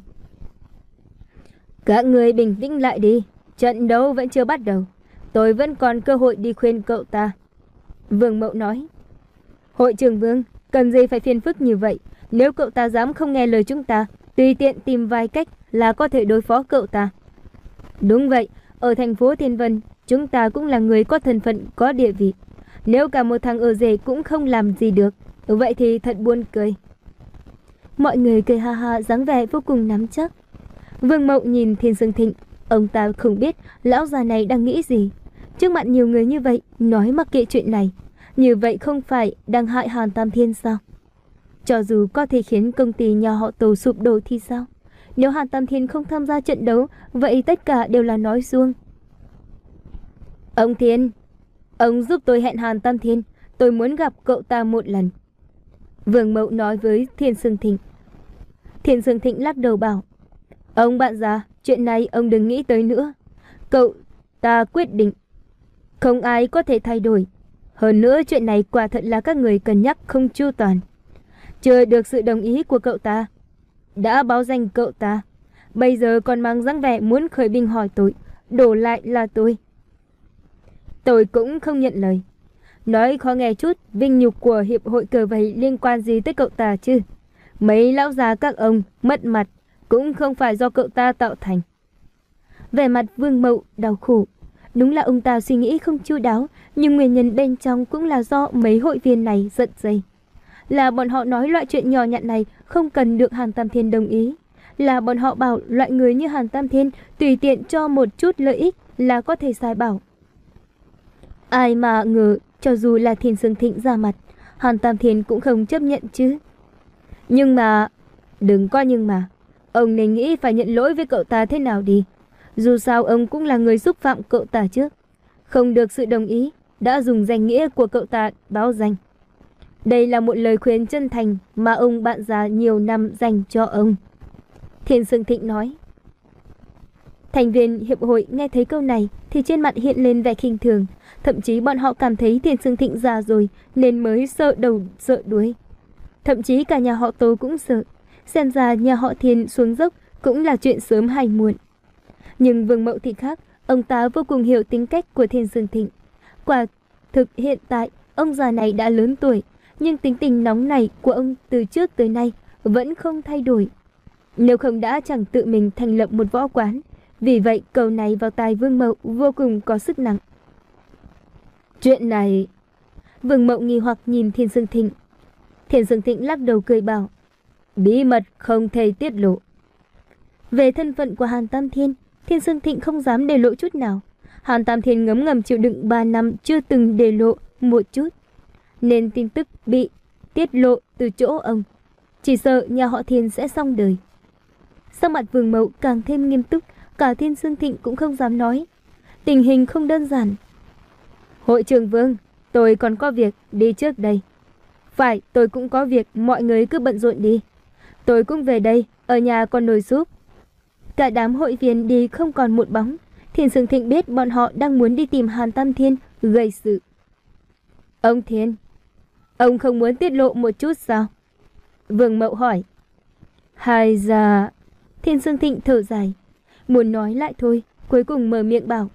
Các người bình tĩnh lại đi, trận đấu vẫn chưa bắt đầu, tôi vẫn còn cơ hội đi khuyên cậu ta. Vương Mậu nói. Hội trưởng Vương, cần gì phải phiền phức như vậy? Nếu cậu ta dám không nghe lời chúng ta, tùy tiện tìm vài cách là có thể đối phó cậu ta. Đúng vậy, ở thành phố Thiên Vân, chúng ta cũng là người có thân phận, có địa vị. Nếu cả một thằng ở rể cũng không làm gì được, vậy thì thật buồn cười. Mọi người cười ha ha, dáng vẻ vô cùng nắm chắc. Vương Mậu nhìn Thiên Dương Thịnh, ông ta không biết lão già này đang nghĩ gì. Trước mặt nhiều người như vậy, nói mặc kệ chuyện này, như vậy không phải đang hại Hàn Tam Thiên sao? Cho dù có thể khiến công ty nhà họ Tô sụp đổ thì sao? Nếu Hàn Tam Thiên không tham gia trận đấu, vậy tất cả đều là nói suông. Ông Thiên, ông giúp tôi hẹn Hàn Tam Thiên, tôi muốn gặp cậu ta một lần. Vương Mậu nói với Thiên Dương Thịnh. Thiên Dương Thịnh lắc đầu bảo, ông bạn già, chuyện này ông đừng nghĩ tới nữa. Cậu ta quyết định, không ai có thể thay đổi. Hơn nữa chuyện này quả thật là các người cân nhắc không chu toàn. Chưa được sự đồng ý của cậu ta, đã báo danh cậu ta, bây giờ còn mang dáng vẻ muốn khởi binh hỏi tội, đổ lại là tôi. Tôi cũng không nhận lời. Nói khó nghe chút, vinh nhục của hiệp hội cờ vây liên quan gì tới cậu ta chứ? Mấy lão già các ông mất mặt cũng không phải do cậu ta tạo thành. Vẻ mặt Vương Mậu đau khổ. Đúng là ông ta suy nghĩ không chu đáo, nhưng nguyên nhân bên trong cũng là do mấy hội viên này giật dây. Là bọn họ nói loại chuyện nhỏ nhặt này không cần được Hàn Tam Thiên đồng ý. Là bọn họ bảo loại người như Hàn Tam Thiên tùy tiện cho một chút lợi ích là có thể sai bảo. Ai mà ngờ, cho dù là Thiên Dương Thịnh ra mặt, Hàn Tam Thiên cũng không chấp nhận chứ. Nhưng mà, đừng có nhưng mà, ông nên nghĩ phải nhận lỗi với cậu ta thế nào đi. Dù sao ông cũng là người xúc phạm cậu ta trước. Không được sự đồng ý, đã dùng danh nghĩa của cậu ta báo danh. Đây là một lời khuyên chân thành mà ông bạn già nhiều năm dành cho ông. Thiên Dương Thịnh nói. Thành viên hiệp hội nghe thấy câu này thì trên mặt hiện lên vẻ khinh thường. Thậm chí bọn họ cảm thấy Thiên Dương Thịnh già rồi nên mới sợ đầu sợ đuôi. Thậm chí cả nhà họ Tô cũng sợ. Xem ra nhà họ Thiên xuống dốc cũng là chuyện sớm hay muộn. Nhưng Vương Mậu thì khác, ông ta vô cùng hiểu tính cách của Thiên Dương Thịnh. Quả thực hiện tại ông già này đã lớn tuổi, nhưng tính tình nóng này của ông từ trước tới nay vẫn không thay đổi. Nếu không đã chẳng tự mình thành lập một võ quán. Vì vậy câu này vào tai Vương Mậu vô cùng có sức nặng. Chuyện này... Vương Mậu nghi hoặc nhìn Thiên Dương Thịnh. Thiên Dương Thịnh lắc đầu cười bảo, bí mật không thể tiết lộ. Về thân phận của Hàn Tam Thiên, Thiên Dương Thịnh không dám đề lộ chút nào. Hàn Tam Thiên ngấm ngầm chịu đựng ba năm chưa từng đề lộ một chút, nên tin tức bị tiết lộ từ chỗ ông, chỉ sợ nhà họ Thiên sẽ xong đời. Sắc mặt Vương Mậu càng thêm nghiêm túc, cả Thiên Dương Thịnh cũng không dám nói. Tình hình không đơn giản. Hội trưởng Vương, tôi còn có việc, đi trước đây. Phải, tôi cũng có việc, mọi người cứ bận rộn đi. Tôi cũng về đây, ở nhà còn nồi súp. Cả đám hội viên đi không còn một bóng. Thiên Sương Thịnh biết bọn họ đang muốn đi tìm Hàn Tam Thiên gây sự. Ông Thiên, ông không muốn tiết lộ một chút sao? Vương Mậu hỏi. Hay là... Thiên Sương Thịnh thở dài, muốn nói lại thôi, cuối cùng mở miệng bảo.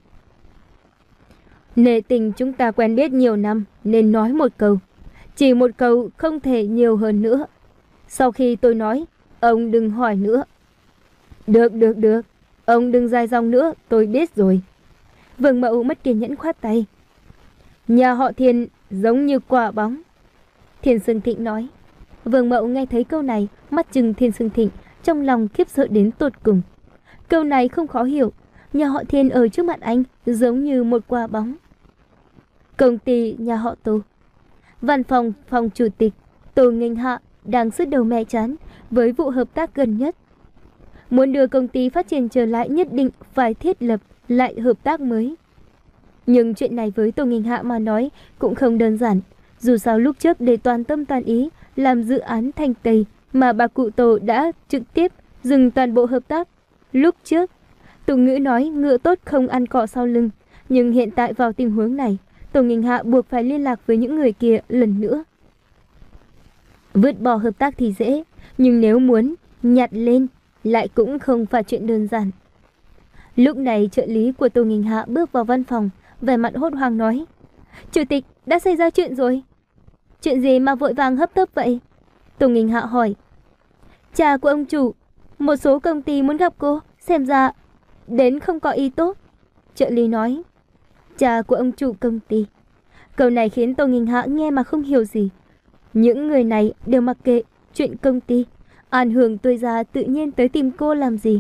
Nể tình chúng ta quen biết nhiều năm nên nói một câu. Chỉ một câu, không thể nhiều hơn nữa. Sau khi tôi nói, ông đừng hỏi nữa. Được, được, được. Ông đừng dài dòng nữa, tôi biết rồi. Vương Mậu mất kiên nhẫn khoát tay. Nhà họ Thiên giống như quả bóng. Thiên Sương Thịnh nói. Vương Mậu nghe thấy câu này, mắt chừng Thiên Sương Thịnh, trong lòng khiếp sợ đến tột cùng. Câu này không khó hiểu. Nhà họ Thiên ở trước mặt anh giống như một quả bóng. Công ty nhà họ Tô. Văn phòng phòng chủ tịch Tô Nghênh Hạ đang sứt đầu mẻ chán với vụ hợp tác gần nhất. Muốn đưa công ty phát triển trở lại nhất định phải thiết lập lại hợp tác mới. Nhưng chuyện này với Tô Nghênh Hạ mà nói cũng không đơn giản. Dù sao lúc trước để toàn tâm toàn ý làm dự án Thanh Tây mà bà cụ Tô đã trực tiếp dừng toàn bộ hợp tác. Lúc trước, tục ngữ nói ngựa tốt không ăn cỏ sau lưng. Nhưng hiện tại vào tình huống này, Tô Nghênh Hạ buộc phải liên lạc với những người kia lần nữa. Vứt bỏ hợp tác thì dễ, nhưng nếu muốn nhặt lên lại cũng không phải chuyện đơn giản. Lúc này trợ lý của Tô Nghênh Hạ bước vào văn phòng, vẻ mặt hốt hoảng nói. Chủ tịch, đã xảy ra chuyện rồi. Chuyện gì mà vội vàng hấp tấp vậy? Tô Nghênh Hạ hỏi. Cha của ông chủ, một số công ty muốn gặp cô, xem ra đến không có ý tốt. Trợ lý nói. Cha của ông chủ công ty. Câu này khiến Tô Nghênh Hạ nghe mà không hiểu gì. Những người này đều mặc kệ chuyện công ty. An Hưởng tôi ra tự nhiên tới tìm cô làm gì?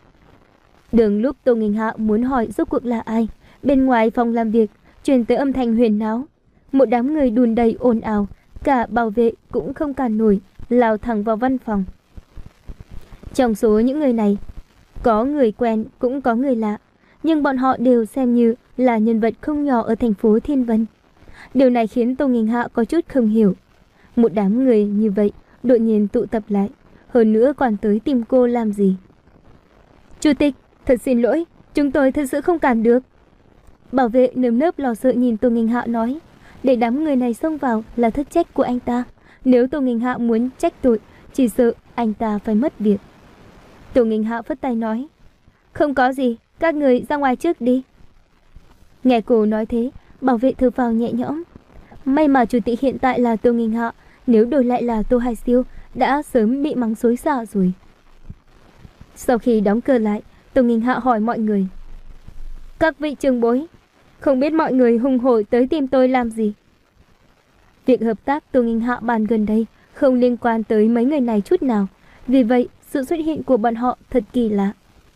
Đường lúc Tô Nghênh Hạ muốn hỏi rốt cuộc là ai, bên ngoài phòng làm việc truyền tới âm thanh huyền náo. Một đám người đùn đầy ồn ào, cả bảo vệ cũng không cản nổi, lao thẳng vào văn phòng. Trong số những người này, có người quen cũng có người lạ, nhưng bọn họ đều xem như là nhân vật không nhỏ ở thành phố Thiên Vân. Điều này khiến Tô Nghênh Hạ có chút không hiểu. Một đám người như vậy đột nhiên tụ tập lại, hơn nữa còn tới tìm cô làm gì? Chủ tịch, thật xin lỗi, chúng tôi thật sự không cản được. Bảo vệ nơm nớp lo sợ nhìn Tô Nghênh Hạ nói. Để đám người này xông vào là thất trách của anh ta. Nếu Tô Nghênh Hạ muốn trách tội, chỉ sợ anh ta phải mất việc. Tô Nghênh Hạ phất tay nói. Không có gì, các người ra ngoài trước đi. Nghe cô nói thế, bảo vệ thở phào nhẹ nhõm. May mà chủ tịch hiện tại là Tô Nghênh Hạ, nếu đổi lại là Tô Hải Siêu đã sớm bị mắng xối xả rồi. Sau khi đóng cửa lại, Tô Nghênh Hạ hỏi mọi người. Các vị trưởng bối, không biết mọi người hùng hổ tới tìm tôi làm gì? Việc hợp tác Tô Nghênh Hạ bàn gần đây không liên quan tới mấy người này chút nào. Vì vậy, sự xuất hiện của bọn họ thật kỳ lạ.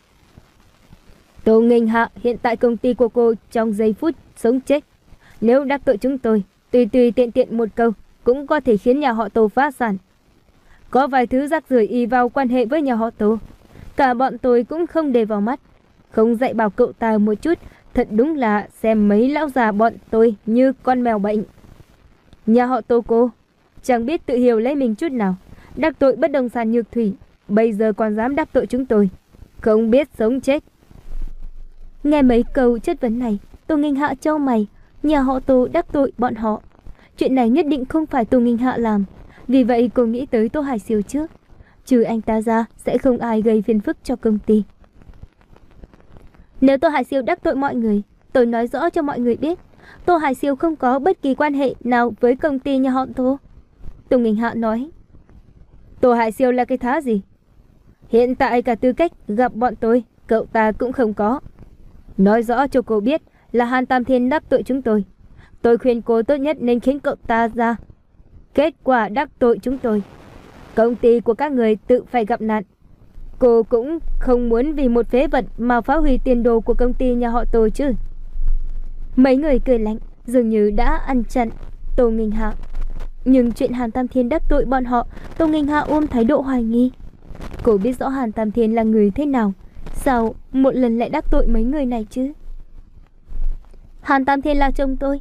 Tô Nghênh Hạ, hiện tại công ty của cô trong giây phút sống chết. Nếu đắc tội chúng tôi, tùy tùy tiện tiện một câu cũng có thể khiến nhà họ Tô phá sản. Có vài thứ rác rưởi y vào quan hệ với nhà họ Tô, cả bọn tôi cũng không để vào mắt. Không dạy bảo cậu ta một chút, thật đúng là xem mấy lão già bọn tôi như con mèo bệnh. Nhà họ Tô cô chẳng biết tự hiểu lấy mình chút nào, đắc tội bất động sản Nhược Thủy, bây giờ còn dám đắc tội chúng tôi, không biết sống chết. Nghe mấy câu chất vấn này, Tô Nghênh Hạ chau mày. Nhà họ Tô đắc tội bọn họ, chuyện này nhất định không phải Tô Nghênh Hạ làm. Vì vậy cô nghĩ tới Tô Hải Siêu trước. Trừ anh ta ra sẽ không ai gây phiền phức cho công ty. Nếu Tô Hải Siêu đắc tội mọi người, tôi nói rõ cho mọi người biết, Tô Hải Siêu không có bất kỳ quan hệ nào với công ty nhà họ Tô. Tô Nghênh Hạ nói. Tô Hải Siêu là cái thá gì? Hiện tại cả tư cách gặp bọn tôi, cậu ta cũng không có. Nói rõ cho cô biết là Hàn Tam Thiên đắc tội chúng tôi. Tôi khuyên cô tốt nhất nên khiến cậu ta ra. Kết quả đắc tội chúng tôi, công ty của các người tự phải gặp nạn. Cô cũng không muốn vì một phế vật mà phá hủy tiền đồ của công ty nhà họ Tô chứ. Mấy người cười lạnh, dường như đã ăn chặn Tô Nghênh Hạ. Nhưng chuyện Hàn Tam Thiên đắc tội bọn họ, Tô Nghênh Hạ ôm thái độ hoài nghi. Cô biết rõ Hàn Tam Thiên là người thế nào, sao một lần lại đắc tội mấy người này chứ? Hàn Tam Thiên là chồng tôi,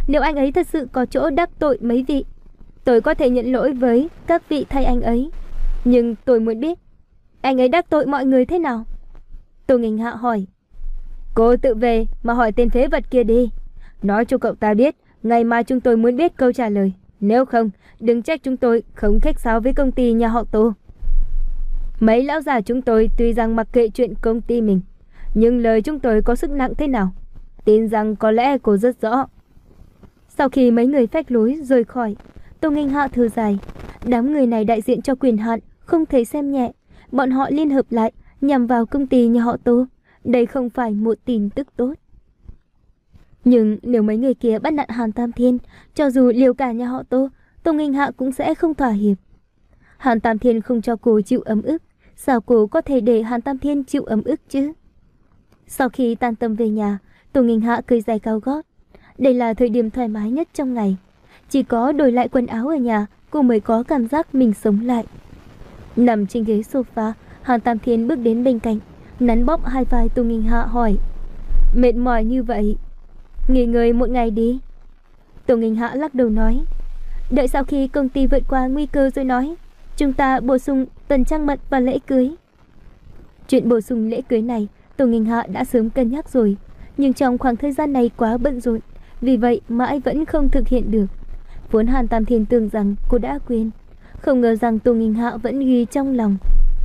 Nếu anh ấy thật sự có chỗ đắc tội mấy vị, tôi có thể nhận lỗi với các vị thay anh ấy. Nhưng tôi muốn biết, anh ấy đắc tội mọi người thế nào? Tô Nghênh Hạ hỏi. Cô tự về mà hỏi tên phế vật kia đi. Nói cho cậu ta biết, ngày mai chúng tôi muốn biết câu trả lời. Nếu không, đừng trách chúng tôi không khách sáo với công ty nhà họ Tô. Mấy lão già chúng tôi tuy rằng mặc kệ chuyện công ty mình, nhưng lời chúng tôi có sức nặng thế nào, tin rằng có lẽ cô rất rõ. Sau khi mấy người phách lối rời khỏi, Tô Nghênh Hạ thở dài. Đám người này đại diện cho quyền hạn, không thể xem nhẹ. Bọn họ liên hợp lại nhằm vào công ty nhà họ Tô. Đây không phải một tin tức tốt. Nhưng nếu mấy người kia bắt nạt Hàn Tam Thiên, cho dù liều cả nhà họ Tô, Tô Nghênh Hạ cũng sẽ không thỏa hiệp. Hàn Tam Thiên không cho cô chịu ấm ức, sao cô có thể để Hàn Tam Thiên chịu ấm ức chứ? Sau khi tan tầm về nhà, Tô Nghênh Hạ cởi giày cao gót. Đây là thời điểm thoải mái nhất trong ngày. Chỉ có đổi lại quần áo ở nhà, cô mới có cảm giác mình sống lại. Nằm trên ghế sofa, Hàn Tam Thiên bước đến bên cạnh, nắn bóp hai vai Tô Nghênh Hạ hỏi. Mệt mỏi như vậy, nghỉ ngơi một ngày đi. Tô Nghênh Hạ lắc đầu nói. Đợi sau khi công ty vượt qua nguy cơ rồi nói. Chúng ta bổ sung tuần trăng mật và lễ cưới. Chuyện bổ sung lễ cưới này Tô Nghênh Hạ đã sớm cân nhắc rồi, nhưng trong khoảng thời gian này quá bận rộn, vì vậy mãi vẫn không thực hiện được. Vốn Hàn Tam Thiên tưởng rằng cô đã quên, không ngờ rằng Tô Nghênh Hạ vẫn ghi trong lòng.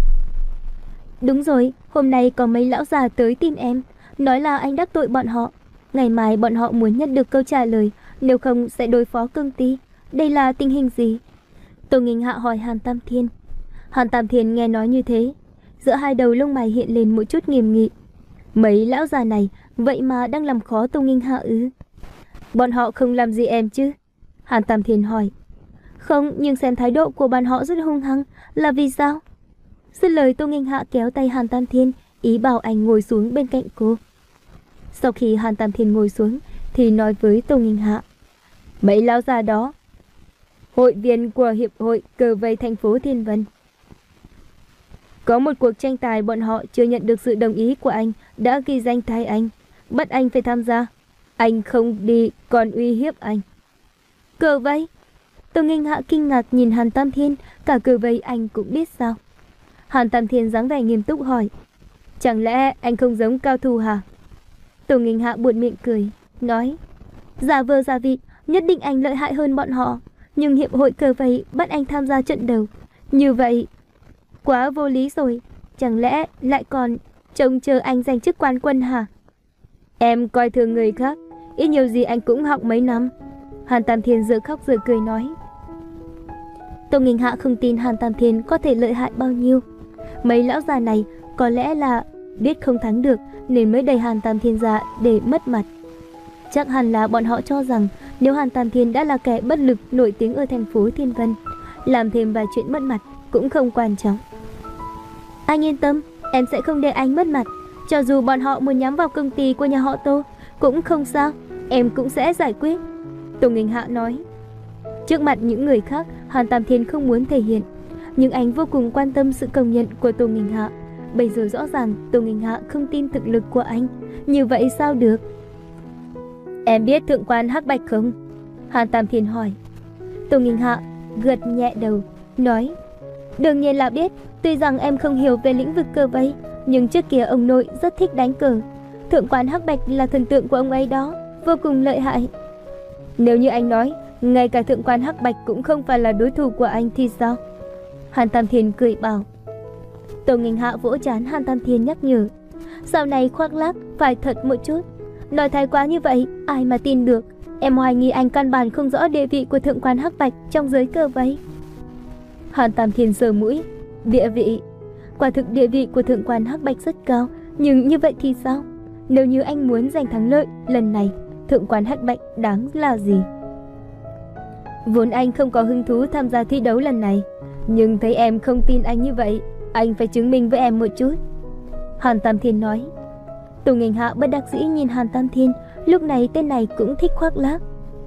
Đúng rồi, hôm nay có mấy lão già tới tìm em, nói là anh đắc tội bọn họ. Ngày mai bọn họ muốn nhận được câu trả lời, nếu không sẽ đối phó công ty. Đây là tình hình gì? Tô Nghênh Hạ hỏi Hàn Tam Thiên. Hàn Tam Thiên nghe nói như thế, giữa hai đầu lông mày hiện lên một chút nghiêm nghị. Mấy lão già này vậy mà đang làm khó Tô Nghênh Hạ ư? Bọn họ không làm gì em chứ? Hàn Tam Thiên hỏi. Không, nhưng xem thái độ của bọn họ rất hung hăng, là vì sao? Dứt lời, Tô Nghênh Hạ kéo tay Hàn Tam Thiên, ý bảo anh ngồi xuống bên cạnh cô. Sau khi Hàn Tam Thiên ngồi xuống thì nói với Tô Nghênh Hạ. Mấy lão già đó, hội viên của Hiệp hội Cờ Vây thành phố Thiên Vân. Có một cuộc tranh tài bọn họ chưa nhận được sự đồng ý của anh, đã ghi danh thay anh, bắt anh phải tham gia. Anh không đi còn uy hiếp anh. Cờ vây? Tô Nghênh Hạ kinh ngạc nhìn Hàn Tam Thiên, cả cờ vây anh cũng biết sao? Hàn Tam Thiên dáng vẻ nghiêm túc hỏi. Chẳng lẽ anh không giống cao thủ hả? Tô Nghênh Hạ buột miệng cười, nói. Giả vờ giả vịt, nhất định anh lợi hại hơn bọn họ. Nhưng hiệp hội cờ vây bắt anh tham gia trận đấu, như vậy quá vô lý rồi. Chẳng lẽ lại còn trông chờ anh giành chức quán quân hả? Em coi thường người khác, ít nhiều gì anh cũng học mấy năm. Hàn Tam Thiên giờ khóc giờ cười nói. Tô Nghênh Hạ không tin Hàn Tam Thiên có thể lợi hại bao nhiêu. Mấy lão già này có lẽ là biết không thắng được nên mới đẩy Hàn Tam Thiên ra để mất mặt. Chắc hẳn là bọn họ cho rằng nếu Hàn Tam Thiên đã là kẻ bất lực nổi tiếng ở thành phố Thiên Vân, làm thêm vài chuyện mất mặt cũng không quan trọng. Anh yên tâm, em sẽ không để anh mất mặt. Cho dù bọn họ muốn nhắm vào công ty của nhà họ Tô cũng không sao, em cũng sẽ giải quyết. Tô Nghênh Hạ nói. Trước mặt những người khác, Hàn Tam Thiên không muốn thể hiện, nhưng anh vô cùng quan tâm sự công nhận của Tô Nghênh Hạ. Bây giờ rõ ràng Tô Nghênh Hạ không tin thực lực của anh, như vậy sao được? Em biết thượng quan Hắc Bạch không? Hàn Tam Thiên hỏi. Tô Nghênh Hạ gật nhẹ đầu, nói. Đương nhiên là biết, tuy rằng em không hiểu về lĩnh vực cờ vây, nhưng trước kia ông nội rất thích đánh cờ. Thượng quan Hắc Bạch là thần tượng của ông ấy đó, vô cùng lợi hại. Nếu như anh nói, ngay cả thượng quan Hắc Bạch cũng không phải là đối thủ của anh thì sao? Hàn Tam Thiên cười bảo. Tô Nghênh Hạ vỗ trán Hàn Tam Thiên nhắc nhở. Sau này khoác lác phải thật một chút. Nói thái quá như vậy, ai mà tin được. Em hoài nghi anh căn bản không rõ địa vị của thượng quan Hắc Bạch trong giới cờ vây. Hàn Tam Thiên sờ mũi. Địa vị? Quả thực địa vị của thượng quan Hắc Bạch rất cao, nhưng như vậy thì sao? Nếu như anh muốn giành thắng lợi lần này, thượng quan Hắc Bạch đáng là gì? Vốn anh không có hứng thú tham gia thi đấu lần này, nhưng thấy em không tin anh như vậy, anh phải chứng minh với em một chút. Hàn Tam Thiên nói. Tô Nghênh Hạ bất đắc dĩ nhìn Hàn Tam Thiên, lúc này tên này cũng thích khoác lác.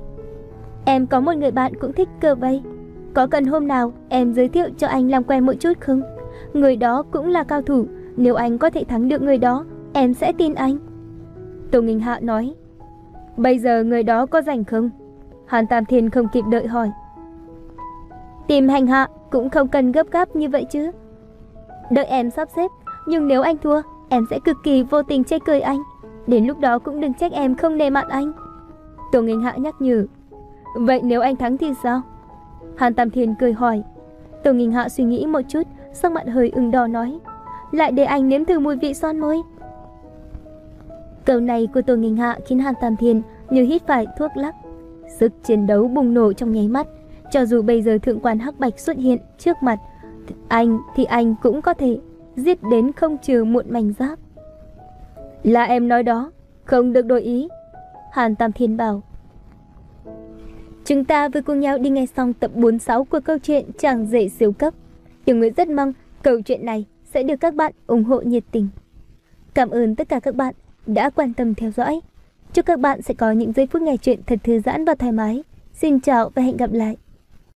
Em có một người bạn cũng thích cờ vây, có cần hôm nào em giới thiệu cho anh làm quen một chút không? Người đó cũng là cao thủ, nếu anh có thể thắng được người đó, em sẽ tin anh. Tô Nghênh Hạ nói. Bây giờ người đó có rảnh không? Hàn Tam Thiên không kịp đợi hỏi. Tìm hành hạ cũng không cần gấp gáp như vậy chứ. Đợi em sắp xếp, nhưng nếu anh thua, em sẽ cực kỳ vô tình chê cười anh. Đến lúc đó cũng đừng trách em không nể mặt anh. Tô Nghênh Hạ nhắc nhở. Vậy nếu anh thắng thì sao? Hàn Tam Thiên cười hỏi. Tô Nghênh Hạ suy nghĩ một chút, sắc mặt hơi ửng đỏ nói. Lại để anh nếm thử mùi vị son môi. Câu này của Tô Nghênh Hạ khiến Hàn Tam Thiên như hít phải thuốc lắc. Sức chiến đấu bùng nổ trong nháy mắt. Cho dù bây giờ thượng quan Hắc Bạch xuất hiện trước mặt anh thì anh cũng có thể giết đến không trừ một mảnh giáp. Là em nói đó, không được đổi ý. Hàn Tam Thiên bảo. Chúng ta vừa cùng nhau đi nghe xong tập bốn mươi sáu của câu chuyện Chàng Rể Siêu Cấp. Tiểu Nguyệt rất mong câu chuyện này sẽ được các bạn ủng hộ nhiệt tình. Cảm ơn tất cả các bạn đã quan tâm theo dõi. Chúc các bạn sẽ có những giây phút nghe chuyện thật thư giãn và thoải mái. Xin chào và hẹn gặp lại.